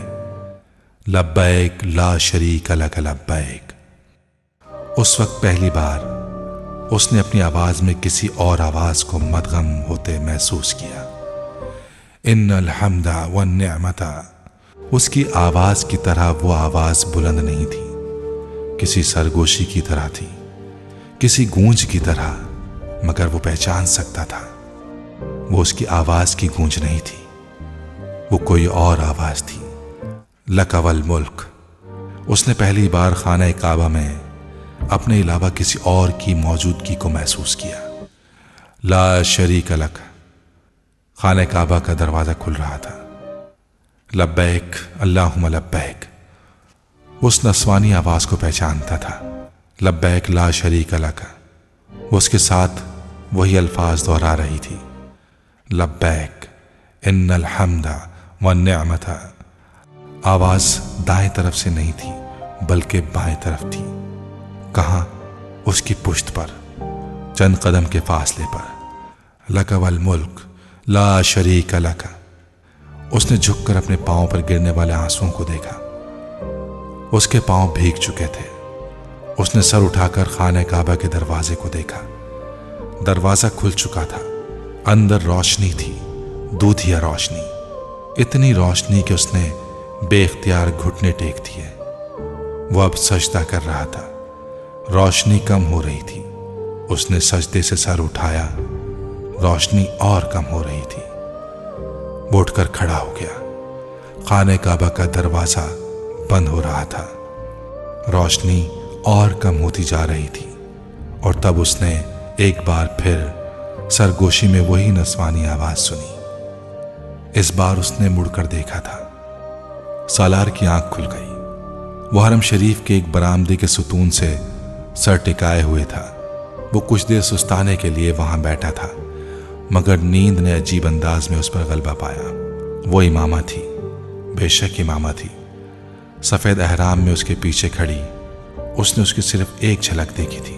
लब्बैक ला शरीक लक लब्बैक। उस वक्त पहली बार उसने अपनी आवाज में किसी और आवाज को मदगम होते महसूस किया। इन्नल हम्दा वन निअमत। उसकी आवाज की तरह वो आवाज बुलंद नहीं थी, किसी सरगोशी की तरह थी, किसी गूंज की तरह, मगर वो पहचान सकता था वो उसकी आवाज की गूंज नहीं थी, वो कोई और आवाज थी। लक वल मुल्क। उसने पहली बार खाना काबा में अपने अलावा किसी और की मौजूदगी को महसूस किया। ला शरीक लक। खाना काबा का दरवाजा खुल रहा था। लब्बैक अल्लाहुम्मा लब्बैक। उस नस्वानी आवाज को पहचानता था। लब्बैक ला शरीक लक। उसके साथ वही अल्फाज दोहरा रही थी। लब्बैक इन्नल हम्दा वन निअमत। आवाज दाएं तरफ से नहीं थी बल्कि बाएं तरफ थी। कहां? उसकी पुश्त पर, चंद कदम के फासले पर। लक वल मुल्क ला शरीक लक। उसने झुककर अपने पांव पर गिरने वाले आंसुओं को देखा। उसके पांव भीग चुके थे। उसने सर उठाकर खाने काबा के दरवाजे को देखा। दरवाजा खुल चुका था। अंदर रोशनी थी, दूधिया रोशनी, इतनी रोशनी कि उसने बेख्तियार घुटने टेक दिए। वो अब सजदा कर रहा था। रोशनी कम हो रही थी। उसने सजदे से सर उठाया, रोशनी और कम हो रही थी। वो उठकर खड़ा हो गया। खाने काबा का दरवाजा बंद हो रहा था। रोशनी और कम होती जा रही थी और तब उसने एक बार फिर सरगोशी में वही नस्वानी आवाज सुनी। इस बार उसने मुड़कर देखा था। सालार की आंख खुल गई। वो हरम शरीफ के एक बरामदे के सुतून से सर टिकाए हुए था। वो कुछ देर सुस्ताने के लिए वहां बैठा था, मगर नींद ने अजीब अंदाज में उस पर गलबा पाया। वो इमामा थी, बेशक इमामा थी। सफेद अहराम में उसके पीछे खड़ी उसने उसकी सिर्फ एक झलक देखी थी,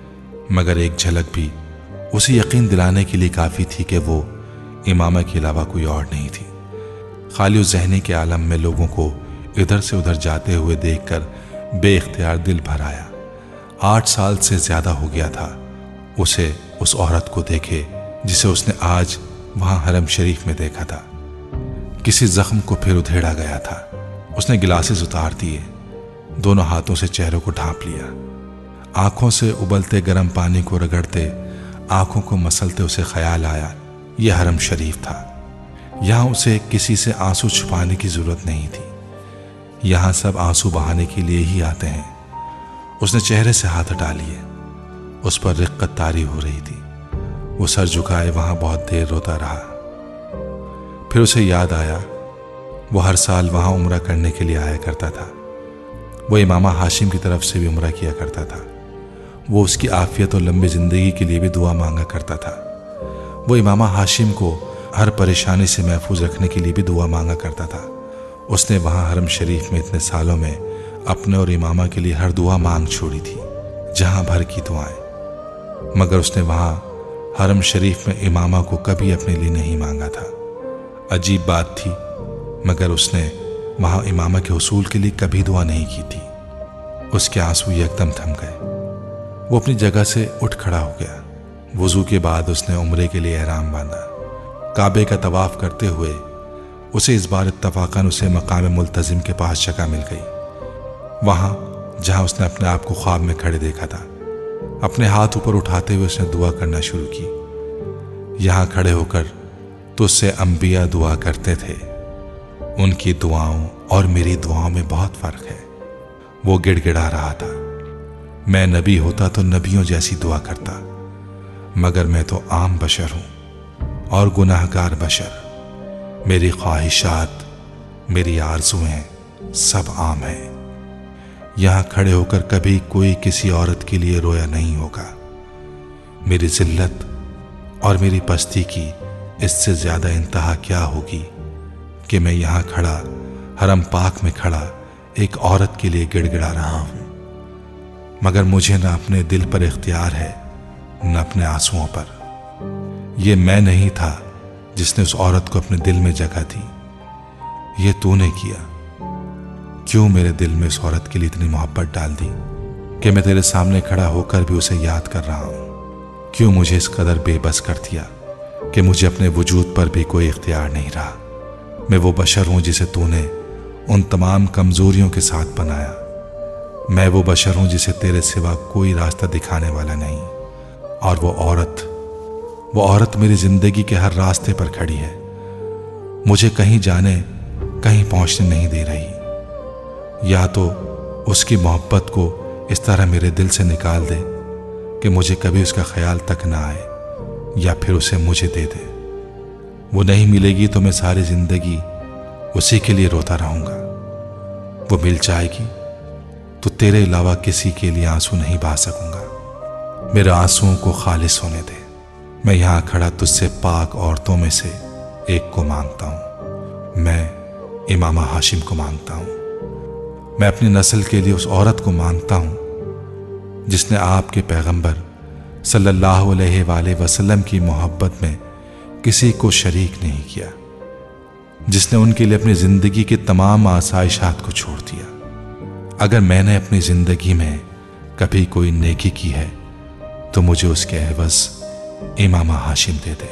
मगर एक झलक भी उसे यकीन दिलाने के लिए काफी थी कि वो इमामा के अलावा कोई और नहीं थी। खाली उस ज़हनी के आलम में लोगों को इधर से उधर जाते हुए देखकर बेइख्तियार दिल भर आया। आठ साल से ज्यादा हो गया था उसे उस औरत को देखे जिसे उसने आज वहां हरम शरीफ में देखा था। किसी जख्म को फिर उधेड़ा गया था। उसने गिलासेस उतार दिए, दोनों हाथों से चेहरों को ढांप लिया, आंखों से उबलते गर्म पानी को रगड़ते आंखों को मसलते उसे ख्याल आया यह हरम शरीफ था। यहाँ उसे किसी से आंसू छुपाने की जरूरत नहीं थी। यहाँ सब आंसू बहाने के लिए ही आते हैं। उसने चेहरे से हाथ हटा लिए। उस पर रिक्कत तारी हो रही थी। वो सर झुकाए वहां बहुत देर रोता रहा। फिर उसे याद आया वो हर साल वहां उम्रा करने के लिए आया करता था। वो इमामा हाशिम की तरफ से भी उम्रा किया करता था। वो उसकी आफियत और लंबी जिंदगी के लिए भी दुआ मांगा करता था। वो इमामा हाशिम को हर परेशानी से महफूज रखने के लिए भी दुआ मांगा करता था। उसने वहां हरम शरीफ में इतने सालों में अपने और इमामा के लिए हर दुआ मांग छोड़ी थी, जहां भर की दुआएं। मगर उसने वहां हरम शरीफ में इमामा को कभी अपने लिए नहीं मांगा था। अजीब बात थी, मगर उसने वहां इमामा के हुसूल के लिए कभी दुआ नहीं की थी। उसके आंसू एकदम थम गए। वो अपनी जगह से उठ खड़ा हो गया। वुजू के बाद उसने उम्रे के लिए एहराम बांधा। काबे का तवाफ करते हुए उसे इस बार इत्तफाकन उसे मकाम मुल्तजिम के पास जगह मिल गई। वहां जहां उसने अपने आप को ख्वाब में खड़े देखा था। अपने हाथ ऊपर उठाते हुए उसने दुआ करना शुरू की। यहां खड़े होकर तो उससे अंबिया दुआ करते थे। उनकी दुआओं और मेरी दुआओं में बहुत फर्क है। वो गिड़गिड़ा रहा था, मैं नबी होता तो नबियों जैसी दुआ करता, मगर मैं तो आम बशर हूं और गुनाहगार बशर। मेरी ख्वाहिशात, मेरी आरज़ुएं सब आम हैं। यहां खड़े होकर कभी कोई किसी औरत के लिए रोया नहीं होगा। मेरी जिल्लत और मेरी पस्ती की इससे ज्यादा इंतहा क्या होगी कि मैं यहां खड़ा हरम पाक में खड़ा एक औरत के लिए गिड़गिड़ा रहा हूं। मगर मुझे न अपने दिल पर इख्तियार है न अपने आंसुओं पर। यह मैं नहीं था जिसने उस औरत को अपने दिल में जगह दी, ये तूने किया। क्यों मेरे दिल में उस औरत के लिए इतनी मोहब्बत डाल दी कि मैं तेरे सामने खड़ा होकर भी उसे याद कर रहा हूं। क्यों मुझे इस कदर बेबस कर दिया कि मुझे अपने वजूद पर भी कोई इख्तियार नहीं रहा। मैं वो बशर हूं जिसे तूने उन तमाम कमजोरियों के साथ बनाया। मैं वो बशर हूं जिसे तेरे सिवा कोई रास्ता दिखाने वाला नहीं। और वो औरत वो औरत मेरी जिंदगी के हर रास्ते पर खड़ी है। मुझे कहीं जाने कहीं पहुंचने नहीं दे रही। या तो उसकी मोहब्बत को इस तरह मेरे दिल से निकाल दे कि मुझे कभी उसका ख्याल तक ना आए, या फिर उसे मुझे दे दे। वो नहीं मिलेगी तो मैं सारी जिंदगी उसी के लिए रोता रहूंगा। वो मिल जाएगी तो तेरे अलावा किसी के लिए आंसू नहीं बहा सकूंगा। मेरे आंसुओं को खालिस होने दे। मैं यहां खड़ा तुझसे पाक औरतों में से एक को मांगता हूं। मैं इमामा हाशिम को मांगता हूं। मैं अपनी नस्ल के लिए उस औरत को मांगता हूं जिसने आपके पैगंबर सल्लल्लाहु अलैहि वसल्लम की मोहब्बत में किसी को शरीक नहीं किया, जिसने उनके लिए अपनी जिंदगी के तमाम आसाइशात को छोड़ दिया। अगर मैंने अपनी जिंदगी में कभी कोई नेकी की है तो मुझे उसके एवज इमामा हाशिम दे दे।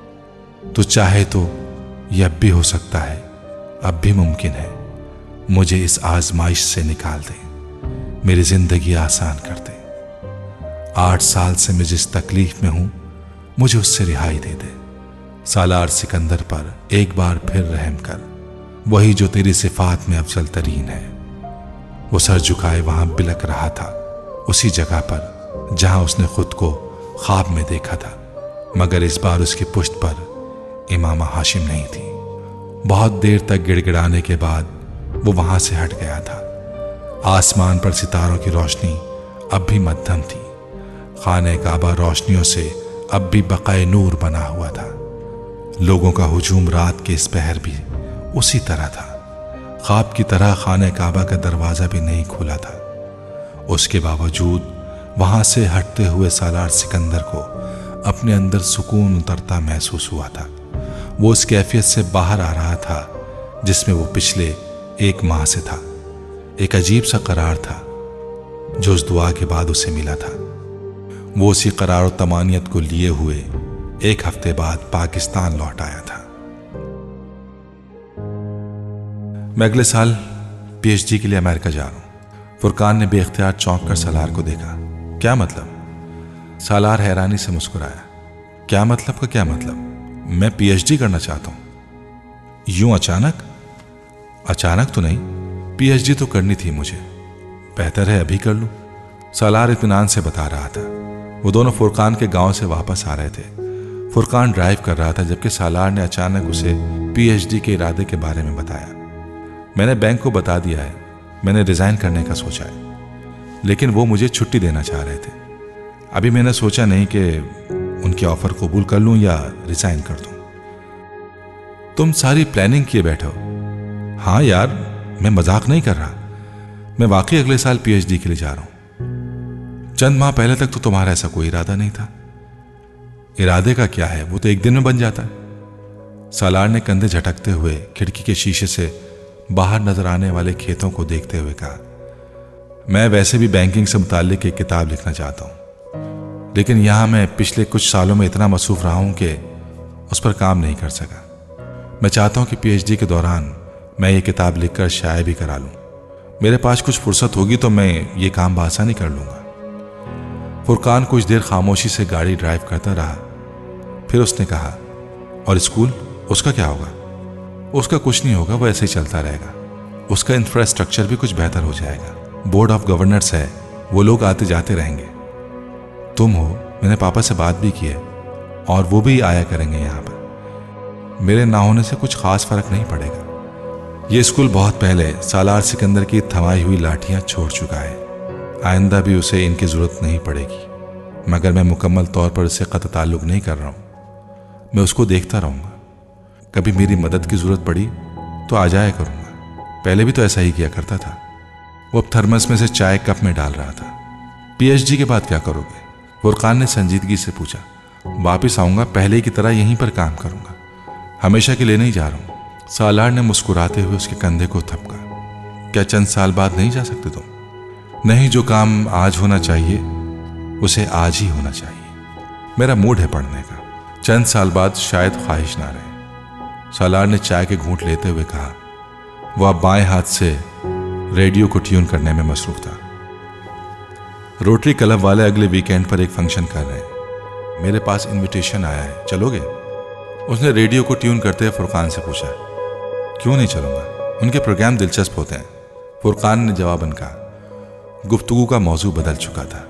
तो चाहे तो यह अब भी हो सकता है, अब भी मुमकिन है, मुझे इस आजमाइश से निकाल दे, मेरी जिंदगी आसान कर दे। आठ साल से मैं जिस तकलीफ में हूं मुझे उससे रिहाई दे दे। सालार सिकंदर पर एक बार फिर रहम कर, वही जो तेरी सिफात में अफजल तरीन है। वो सर झुकाए वहां बिलक रहा था, उसी जगह पर जहां उसने खुद को ख्वाब में देखा था, मगर इस बार उसकी पुश्त पर इमामा हाशिम नहीं थी। बहुत देर तक गिड़गिड़ाने के बाद वो वहां से हट गया था। आसमान पर सितारों की रोशनी अब भी मध्यम थी। खाने काबा रोशनियों से अब भी बकाए नूर बना हुआ था। लोगों का हुजूम रात के इस पहर भी उसी तरह था। ख्वाब की तरह खाने काबा का दरवाजा भी नहीं खुला था। उसके बावजूद वहां से हटते हुए सालार सिकंदर को अपने अंदर सुकून उतरता महसूस हुआ था। वो उस कैफियत से बाहर आ रहा था जिसमें वो पिछले एक माह से था। एक अजीब सा करार था जो उस दुआ के बाद उसे मिला था। वो उसी करार और तमानियत को लिए हुए एक हफ्ते बाद पाकिस्तान लौट आया था। मैं अगले साल पीएचडी के लिए अमेरिका जा रहा हूं। फुरकान ने बेख्तियार चौंक कर सलार को देखा। क्या मतलब? सालार हैरानी से मुस्कुराया। क्या मतलब का क्या मतलब? मैं पीएचडी करना चाहता हूं। यूं अचानक? अचानक तो नहीं, पीएचडी तो करनी थी मुझे। बेहतर है अभी कर लूं, सालार इत्मीनान से बता रहा था। वो दोनों फुरकान के गांव से वापस आ रहे थे। फुरकान ड्राइव कर रहा था, जबकि सालार ने अचानक उसे पीएचडी के इरादे के बारे में बताया। मैंने बैंक को बता दिया है, मैंने रिजाइन करने का सोचा है, लेकिन वो मुझे छुट्टी देना चाह रहे थे। अभी मैंने सोचा नहीं कि उनके ऑफर कबूल कर लूं या रिजाइन कर दूं। तुम सारी प्लानिंग किए बैठे हो? हाँ यार, मैं मजाक नहीं कर रहा, मैं वाकई अगले साल पीएचडी के लिए जा रहा हूं। चंद माह पहले तक तो तुम्हारा ऐसा कोई इरादा नहीं था। इरादे का क्या है, वो तो एक दिन में बन जाता है। सालार ने कंधे झटकते हुए खिड़की के शीशे से बाहर नजर आने वाले खेतों को देखते हुए कहा, मैं वैसे भी बैंकिंग से मुताल्लिक एक किताब लिखना चाहता हूं, लेकिन यहां मैं पिछले कुछ सालों में इतना मसरूफ रहा हूं कि उस पर काम नहीं कर सका। मैं चाहता हूं कि पीएचडी के दौरान मैं ये किताब लिखकर शाये भी करा लूं। मेरे पास कुछ फुर्सत होगी तो मैं ये काम बआसानी कर लूंगा। फुरकान कुछ देर खामोशी से गाड़ी ड्राइव करता रहा, फिर उसने कहा, और स्कूल, उसका क्या होगा? उसका कुछ नहीं होगा, वो ऐसे ही चलता रहेगा। उसका इंफ्रास्ट्रक्चर भी कुछ बेहतर हो जाएगा। बोर्ड ऑफ गवर्नर्स है, वो लोग आते जाते रहेंगे। तुम हो, मैंने पापा से बात भी की है और वो भी आया करेंगे यहाँ पर। मेरे ना होने से कुछ खास फर्क नहीं पड़ेगा। ये स्कूल बहुत पहले सालार सिकंदर की थमाई हुई लाठियां छोड़ चुका है। आइंदा भी उसे इनकी जरूरत नहीं पड़ेगी, मगर मैं मुकम्मल तौर पर उससे कत ताल्लुक नहीं कर रहा हूं। मैं उसको देखता रहूंगा। कभी मेरी मदद की जरूरत पड़ी तो आ जाया करूंगा। पहले भी तो ऐसा ही किया करता था। वो अब थर्मस में से चाय कप में डाल रहा था। पीएचडी के बाद क्या करोगे? फुरकान ने संजीदगी से पूछा। वापिस आऊंगा, पहले की तरह यहीं पर काम करूंगा, हमेशा के लिए नहीं जा रहा हूं। सालार ने मुस्कुराते हुए उसके कंधे को थपका। क्या चंद साल बाद नहीं जा सकते तुम? नहीं, जो काम आज होना चाहिए उसे आज ही होना चाहिए। मेरा मूड है पढ़ने का, चंद साल बाद शायद ख्वाहिश ना रहे। सालार ने चाय के घूंट लेते हुए कहा। वह बाएं हाथ से रेडियो को ट्यून करने में मसरूफ था। रोटरी क्लब वाले अगले वीकेंड पर एक फंक्शन कर रहे हैं, मेरे पास इनविटेशन आया है, चलोगे? उसने रेडियो को ट्यून करते हुए फुरकान से पूछा। क्यों नहीं चलूंगा, उनके प्रोग्राम दिलचस्प होते हैं, फुरकान ने जवाबन कहा। गुफ्तगू का मौजू बदल चुका था।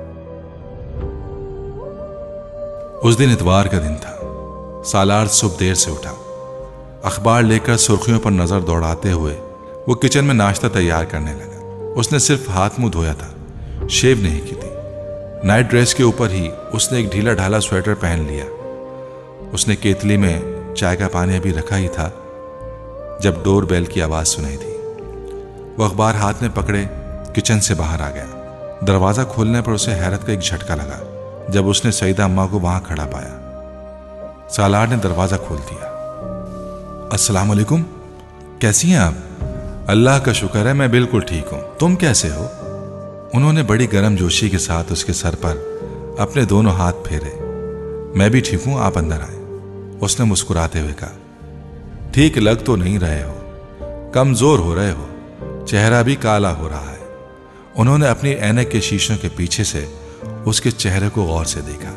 उस दिन इतवार का दिन था। सालार सुबह देर से उठा। अखबार लेकर सुर्खियों पर नजर दौड़ाते हुए वो किचन में नाश्ता तैयार करने लगा। उसने सिर्फ हाथ मुंह धोया था, शेव नहीं की थी। नाइट ड्रेस के ऊपर ही उसने एक ढीला ढाला स्वेटर पहन लिया। उसने केतली में चाय का पानी अभी रखा ही था जब डोर बेल की आवाज सुनाई दी। वो अखबार हाथ में पकड़े किचन से बाहर आ गया। दरवाजा खोलने पर उसे हैरत का एक झटका लगा जब उसने सईदा अम्मा को वहां खड़ा पाया। सालार ने दरवाजा खोल दिया। अस्सलाम वालेकुम, कैसी हैं आप? अल्लाह का शुक्र है, मैं बिल्कुल ठीक हूं, तुम कैसे हो? उन्होंने बड़ी गर्म जोशी के साथ उसके सर पर अपने दोनों हाथ फेरे। मैं भी ठीक हूं, आप अंदर आए, उसने मुस्कुराते हुए कहा। ठीक लग तो नहीं रहे हो, कमजोर हो रहे हो, चेहरा भी काला हो रहा है। उन्होंने अपनी ऐनक के शीशों के पीछे से उसके चेहरे को गौर से देखा।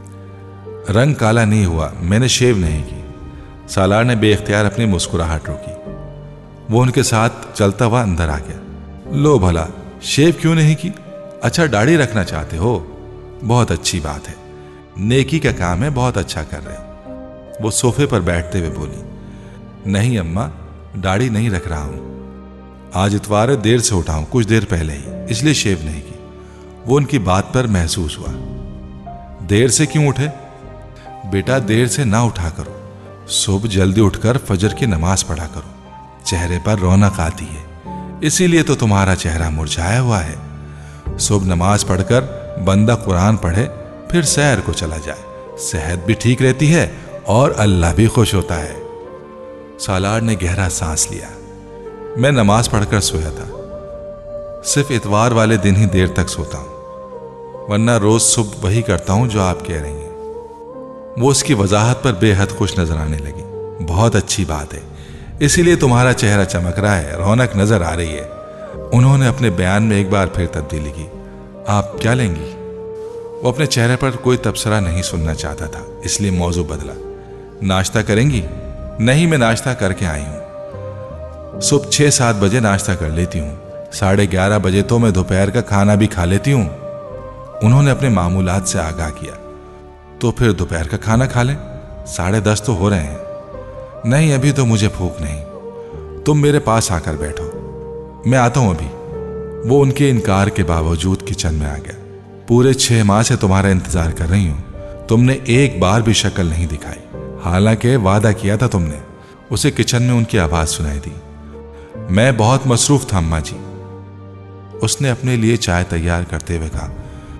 रंग काला नहीं हुआ, मैंने शेव नहीं की। सालार ने बेइख्तियार अपनी मुस्कुराहट रोकी। वो उनके साथ चलता हुआ अंदर आ गया। लो भला, शेव क्यों नहीं की? अच्छा, दाढ़ी रखना चाहते हो? बहुत अच्छी बात है, नेकी का काम है, बहुत अच्छा कर रहे हो। वो सोफे पर बैठते हुए बोली। नहीं अम्मा, दाढ़ी नहीं रख रहा हूं, आज इतवार है, देर से उठा हूं, कुछ देर पहले ही, इसलिए शेव नहीं की। वो उनकी बात पर महसूस हुआ। देर से क्यों उठे? बेटा, देर से ना उठा करो, सुबह जल्दी उठकर फजर की नमाज पढ़ा करो, चेहरे पर रौनक आती है, इसीलिए तो तुम्हारा चेहरा मुरझाया हुआ है। सुबह नमाज पढ़कर बंदा कुरान पढ़े, फिर सैर को चला जाए, सेहत भी ठीक रहती है और अल्लाह भी खुश होता है। सालार ने गहरा सांस लिया। मैं नमाज पढ़कर सोया था, सिर्फ इतवार वाले दिन ही देर तक सोता हूं, वरना रोज सुबह वही करता हूं जो आप कह रही हैं। वो उसकी वजाहत पर बेहद खुश नजर आने लगी। बहुत अच्छी बात है, इसीलिए तुम्हारा चेहरा चमक रहा है, रौनक नजर आ रही है। उन्होंने अपने बयान में एक बार फिर तब्दीली की। आप क्या लेंगी? वो अपने चेहरे पर कोई तबसरा नहीं सुनना चाहता था, इसलिए मौजू बदला। नाश्ता करेंगी? नहीं, मैं नाश्ता करके आई हूं। सुबह छह सात बजे नाश्ता कर लेती हूँ, साढ़े ग्यारह बजे तो मैं दोपहर का खाना भी खा लेती हूँ। उन्होंने अपने मामूलात से आगाह किया। तो फिर दोपहर का खाना खा लें, साढ़े दस तो हो रहे हैं। नहीं, अभी तो मुझे भूख नहीं। तुम मेरे पास आकर बैठो, मैं आता हूं अभी। वो उनके इनकार के बावजूद किचन में आ गया। पूरे छह माह से तुम्हारा इंतजार कर रही हूं, तुमने एक बार भी शक्ल नहीं दिखाई, हालांकि वादा किया था तुमने। उसे किचन में उनकी आवाज सुनाई दी। मैं बहुत मसरूफ था अम्मा जी। उसने अपने लिए चाय तैयार करते हुए कहा।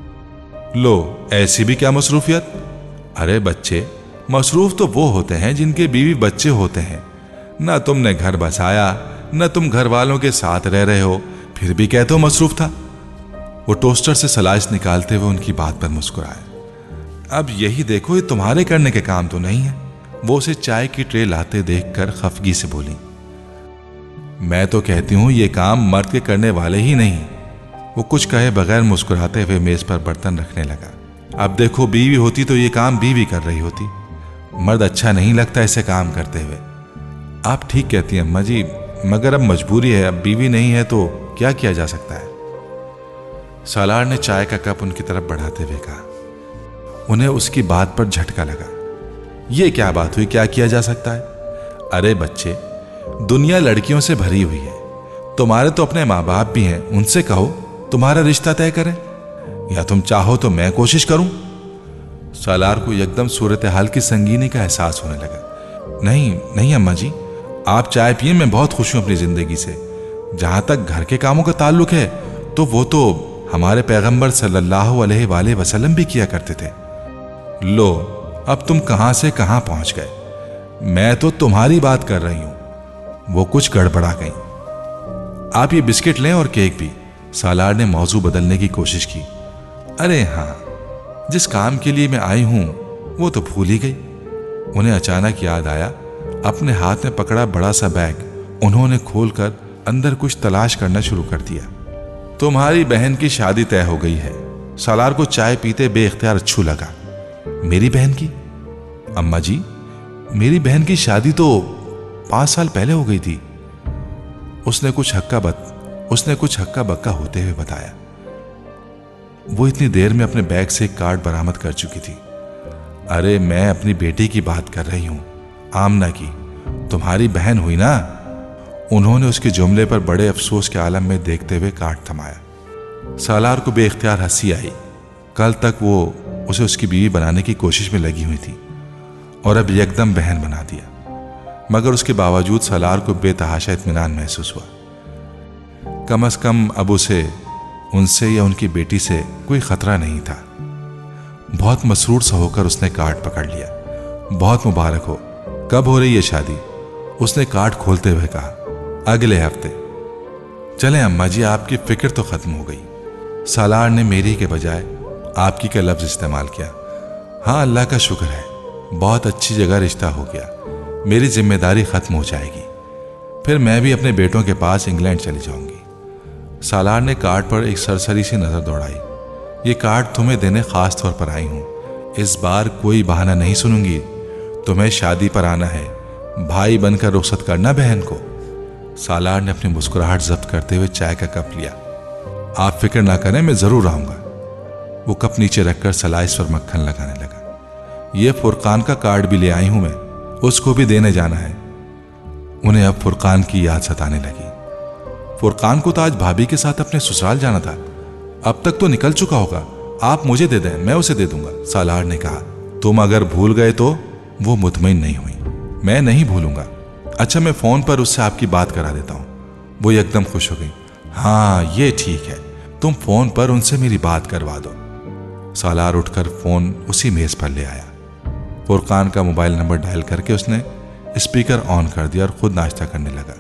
लो, ऐसी भी क्या मसरूफियत? अरे बच्चे, मसरूफ तो वो होते हैं जिनके बीवी बच्चे होते हैं। ना तुमने घर बसाया, न तुम घर वालों के साथ रह रहे हो, फिर भी कहते हो मसरूफ था। वो टोस्टर से स्लाइस निकालते हुए उनकी बात पर मुस्कुराया। अब यही देखो, ये तुम्हारे करने के काम तो नहीं है। वो उसे चाय की ट्रे लाते देखकर खफगी से बोली। मैं तो कहती हूं ये काम मर्द के करने वाले ही नहीं। वो कुछ कहे बगैर मुस्कुराते हुए मेज पर बर्तन रखने लगा। अब देखो, बीवी होती तो ये काम बीवी कर रही होती। मर्द अच्छा नहीं लगता ऐसे काम करते हुए। आप ठीक कहती हैं अम्मा जी, मगर अब मजबूरी है, अब बीवी नहीं है तो क्या किया जा सकता है। सालार ने चाय का कप उनकी तरफ बढ़ाते हुए कहा। उन्हें उसकी बात पर झटका लगा। यह क्या बात हुई, क्या किया जा सकता है? अरे बच्चे, दुनिया लड़कियों से भरी हुई है। तुम्हारे तो अपने माँ बाप भी हैं, उनसे कहो तुम्हारा रिश्ता तय करें, या तुम चाहो तो मैं कोशिश करूं। सालार को एकदम सूरत हाल की संगीनी का एहसास होने लगा। नहीं नहीं अम्मा जी, आप चाय पिए, मैं बहुत खुश हूं अपनी जिंदगी से। जहां तक घर के कामों का ताल्लुक है तो वो तो हमारे पैगंबर सल्लल्लाहु अलैहि वसल्लम भी किया करते थे। लो, अब तुम कहां से कहां पहुंच गए। मैं तो तुम्हारी बात कर रही हूं। वो कुछ गड़बड़ा गई। आप ये बिस्किट लें और केक भी। सालार ने मौजू बदलने की कोशिश की। अरे हाँ, जिस काम के लिए मैं आई हूं वो तो भूल ही गई। उन्हें अचानक याद आया, अपने हाथ में पकड़ा बड़ा सा बैग उन्होंने खोलकर अंदर कुछ तलाश करना शुरू कर दिया। तुम्हारी बहन की शादी तय हो गई है। सालार को चाय पीते बेइख्तियार अच्छू लगा। मेरी बहन की? अम्मा जी, मेरी बहन की शादी तो पांच साल पहले हो गई थी। उसने कुछ हक्का बत उसने कुछ हक्का बक्का होते हुए बताया। वो इतनी देर में अपने बैग से एक कार्ड बरामद कर चुकी थी। अरे मैं अपनी बेटी की बात कर रही हूं, आमना की। तुम्हारी बहन हुई ना। उन्होंने उसके जुमले पर बड़े अफसोस के आलम में देखते हुए कार्ड थमाया। सालार को बेइख्तियार हंसी आई। कल तक वो उसे उसकी बीवी बनाने की कोशिश में लगी हुई थी और अब एकदम बहन बना दिया। मगर उसके बावजूद सालार को बेतहाशा इत्मीनान महसूस हुआ। कम अज कम अब उसे उनसे या उनकी बेटी से कोई खतरा नहीं था। बहुत मसरूर सा होकर उसने कार्ड पकड़ लिया। बहुत मुबारक हो। कब हो रही है शादी? उसने कार्ड खोलते हुए कहा। अगले हफ्ते। चलें अम्मा जी, आपकी फिक्र तो खत्म हो गई। सालार ने मेरी के बजाय आपकी का लफ्ज इस्तेमाल किया। हाँ, अल्लाह का शुक्र है, बहुत अच्छी जगह रिश्ता हो गया। मेरी जिम्मेदारी खत्म हो जाएगी, फिर मैं भी अपने बेटों के पास इंग्लैंड चली जाऊंगी। सालार ने कार्ड पर एक सरसरी सी नजर दौड़ाई। ये कार्ड तुम्हें देने खास तौर पर आई हूं। इस बार कोई बहाना नहीं सुनूंगी। तुम्हें शादी पर आना है, भाई बनकर रुखसत करना बहन को। सालार ने अपनी मुस्कुराहट जब्त करते हुए चाय का कप लिया। आप फिक्र ना करें, मैं जरूर आऊंगा। वो कप नीचे रखकर सलाइस पर मक्खन लगाने लगा। ये फुरकान का कार्ड भी ले आई हूं मैं, उसको भी देने जाना है। उन्हें अब फुरकान की याद सताने लगी। फुरकान को तो आज भाभी के साथ अपने ससुराल जाना था। अब तक तो निकल चुका होगा। आप मुझे दे दें, मैं उसे दे दूंगा। सालार ने कहा। तुम अगर भूल गए तो? वो मुतमईन नहीं हुई। मैं नहीं भूलूंगा। अच्छा, मैं फोन पर उससे आपकी बात करा देता हूं। वो एकदम खुश हो गई। हाँ, ये ठीक है, तुम फोन पर उनसे मेरी बात करवा दो। सालार उठकर फोन उसी मेज पर ले आया। फुरकान का मोबाइल नंबर डायल करके उसने स्पीकर ऑन कर दिया और खुद नाश्ता करने लगा।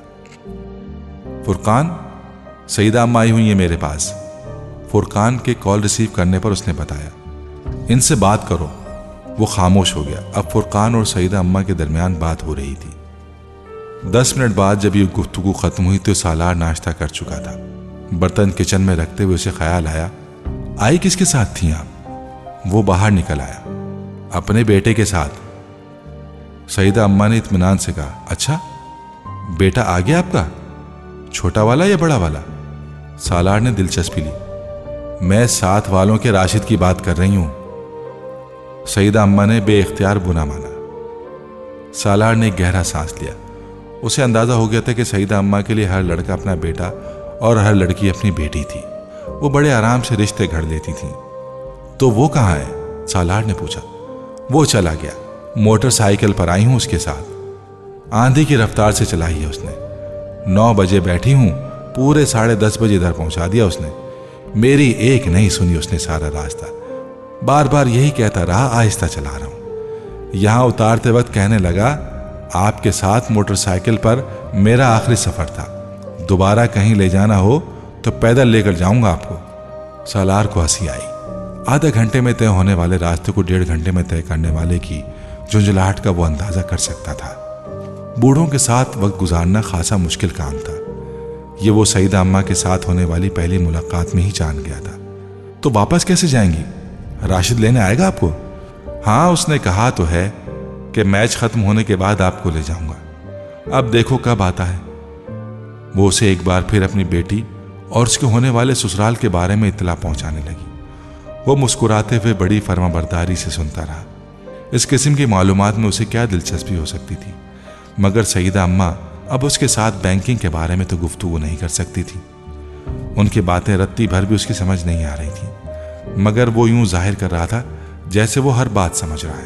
फुरकान, सईदा अम्मा आई हुई है मेरे पास। फुरकान के कॉल रिसीव करने पर उसने बताया। इनसे बात करो। वो खामोश हो गया। अब फुरकान और सईदा अम्मा के दरमियान बात हो रही थी। दस मिनट बाद जब ये गुफ्तगू खत्म हुई तो सालार नाश्ता कर चुका था। बर्तन किचन में रखते हुए उसे ख्याल आया, आई किसके साथ थी आप? वो बाहर निकल आया अपने बेटे के साथ। सईदा अम्मा ने इत्मीनान से कहा, अच्छा बेटा आ गया आपका, छोटा वाला या बड़ा वाला? सालार ने दिलचस्पी ली। मैं साथ वालों के राशिद की बात कर रही हूं। सईदा अम्मा ने बेइख्तियार बुना माना। सालार ने गहरा सांस लिया। उसे अंदाजा हो गया था कि सईदा अम्मा के लिए हर लड़का अपना बेटा और हर लड़की अपनी बेटी थी। वो बड़े आराम से रिश्ते घड़ लेती थी। तो वो कहाँ है? सालार ने पूछा। वो चला गया, मोटरसाइकिल पर आई हूं उसके साथ। आंधी की रफ्तार से चलाई है उसने। नौ बजे बैठी हूं, पूरे साढ़े दस बजे इधर पहुंचा दिया उसने। मेरी एक नहीं सुनी उसने सारा रास्ता। बार बार यही कहता रहा, आहिस्ता चला रहा हूं। यहां उतारते वक्त कहने लगा, आपके साथ मोटरसाइकिल पर मेरा आखिरी सफर था, दोबारा कहीं ले जाना हो तो पैदल लेकर जाऊंगा आपको। सालार को हंसी आई। आधे घंटे में तय होने वाले रास्ते को डेढ़ घंटे में तय करने वाले की झुंझलाहट का वो अंदाजा कर सकता था। बूढ़ों के साथ वक्त गुजारना खासा मुश्किल काम था। ये वो सईदा अम्मा के साथ होने वाली पहली मुलाकात में ही जान गया था। तो वापस कैसे जाएंगी? राशिद लेने आएगा आपको? हाँ, उसने कहा तो है कि मैच खत्म होने के बाद आपको ले जाऊंगा। अब देखो कब आता है। वो उसे एक बार फिर अपनी बेटी और उसके होने वाले ससुराल के बारे में इत्तला पहुंचाने लगी। वो मुस्कुराते हुए बड़ी फर्माबरदारी से सुनता रहा। इस किस्म की मालूमात में उसे क्या दिलचस्पी हो सकती थी, मगर सईदा अम्मा अब उसके साथ बैंकिंग के बारे में तो गुफ्तगू नहीं कर सकती थी। उनकी बातें रत्ती भर भी उसकी समझ नहीं आ रही थी, मगर वो यूं जाहिर कर रहा था जैसे वो हर बात समझ रहा है।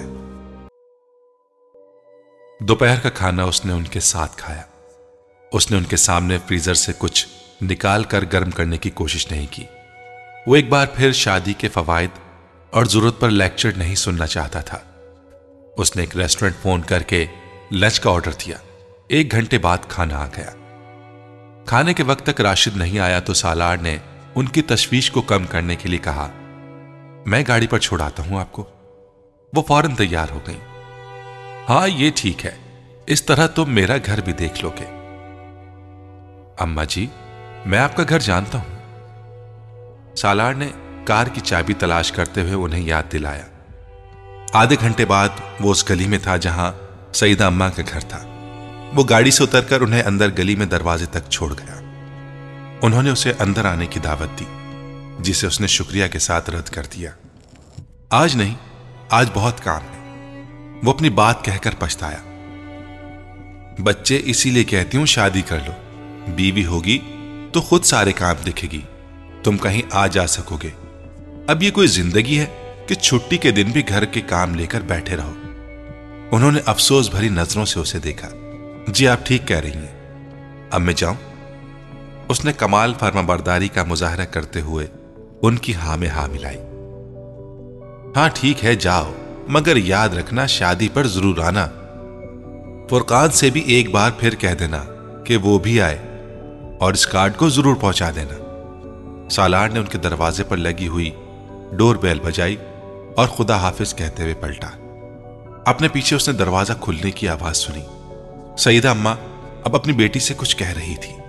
दोपहर का खाना उसने उनके साथ खाया। उसने उनके सामने फ्रीजर से कुछ निकाल कर गर्म करने की कोशिश नहीं की। वो एक बार फिर शादी के फवायद और जरूरत पर लेक्चर नहीं सुनना चाहता था। उसने एक रेस्टोरेंट फोन करके लंच का ऑर्डर दिया। एक घंटे बाद खाना आ गया। खाने के वक्त तक राशिद नहीं आया तो सालार ने उनकी तशवीश को कम करने के लिए कहा, मैं गाड़ी पर छोड़ाता हूं आपको। वो फौरन तैयार हो गई। हाँ ये ठीक है, इस तरह तुम मेरा घर भी देख लोगे। अम्मा जी, मैं आपका घर जानता हूं। सालार ने कार की चाबी तलाश करते हुए उन्हें याद दिलाया। आधे घंटे बाद वो उस गली में था जहां सईदा अम्मा का घर था। वो गाड़ी से उतरकर उन्हें अंदर गली में दरवाजे तक छोड़ गया। उन्होंने उसे अंदर आने की दावत दी, जिसे उसने शुक्रिया के साथ रद्द कर दिया। आज नहीं, आज बहुत काम है, वो अपनी बात कहकर पछताया। बच्चे इसीलिए कहती हूं शादी कर लो, बीवी होगी तो खुद सारे काम दिखेगी, तुम कहीं आ जा सकोगे। अब ये कोई जिंदगी है कि छुट्टी के दिन भी घर के काम लेकर बैठे रहो। उन्होंने अफसोस भरी नजरों से उसे देखा। जी आप ठीक कह रही हैं, अब मैं जाऊं? उसने कमाल फर्माबरदारी का मुजाहरा करते हुए उनकी हां में हां मिलाई। हां ठीक है, जाओ, मगर याद रखना शादी पर जरूर आना। फुरकान से भी एक बार फिर कह देना कि वो भी आए और इस कार्ड को जरूर पहुंचा देना। सालार ने उनके दरवाजे पर लगी हुई डोर बेल बजाई और खुदा हाफिज कहते हुए पलटा। अपने पीछे उसने दरवाजा खुलने की आवाज सुनी। सईदा अम्मा अब अपनी बेटी से कुछ कह रही थी।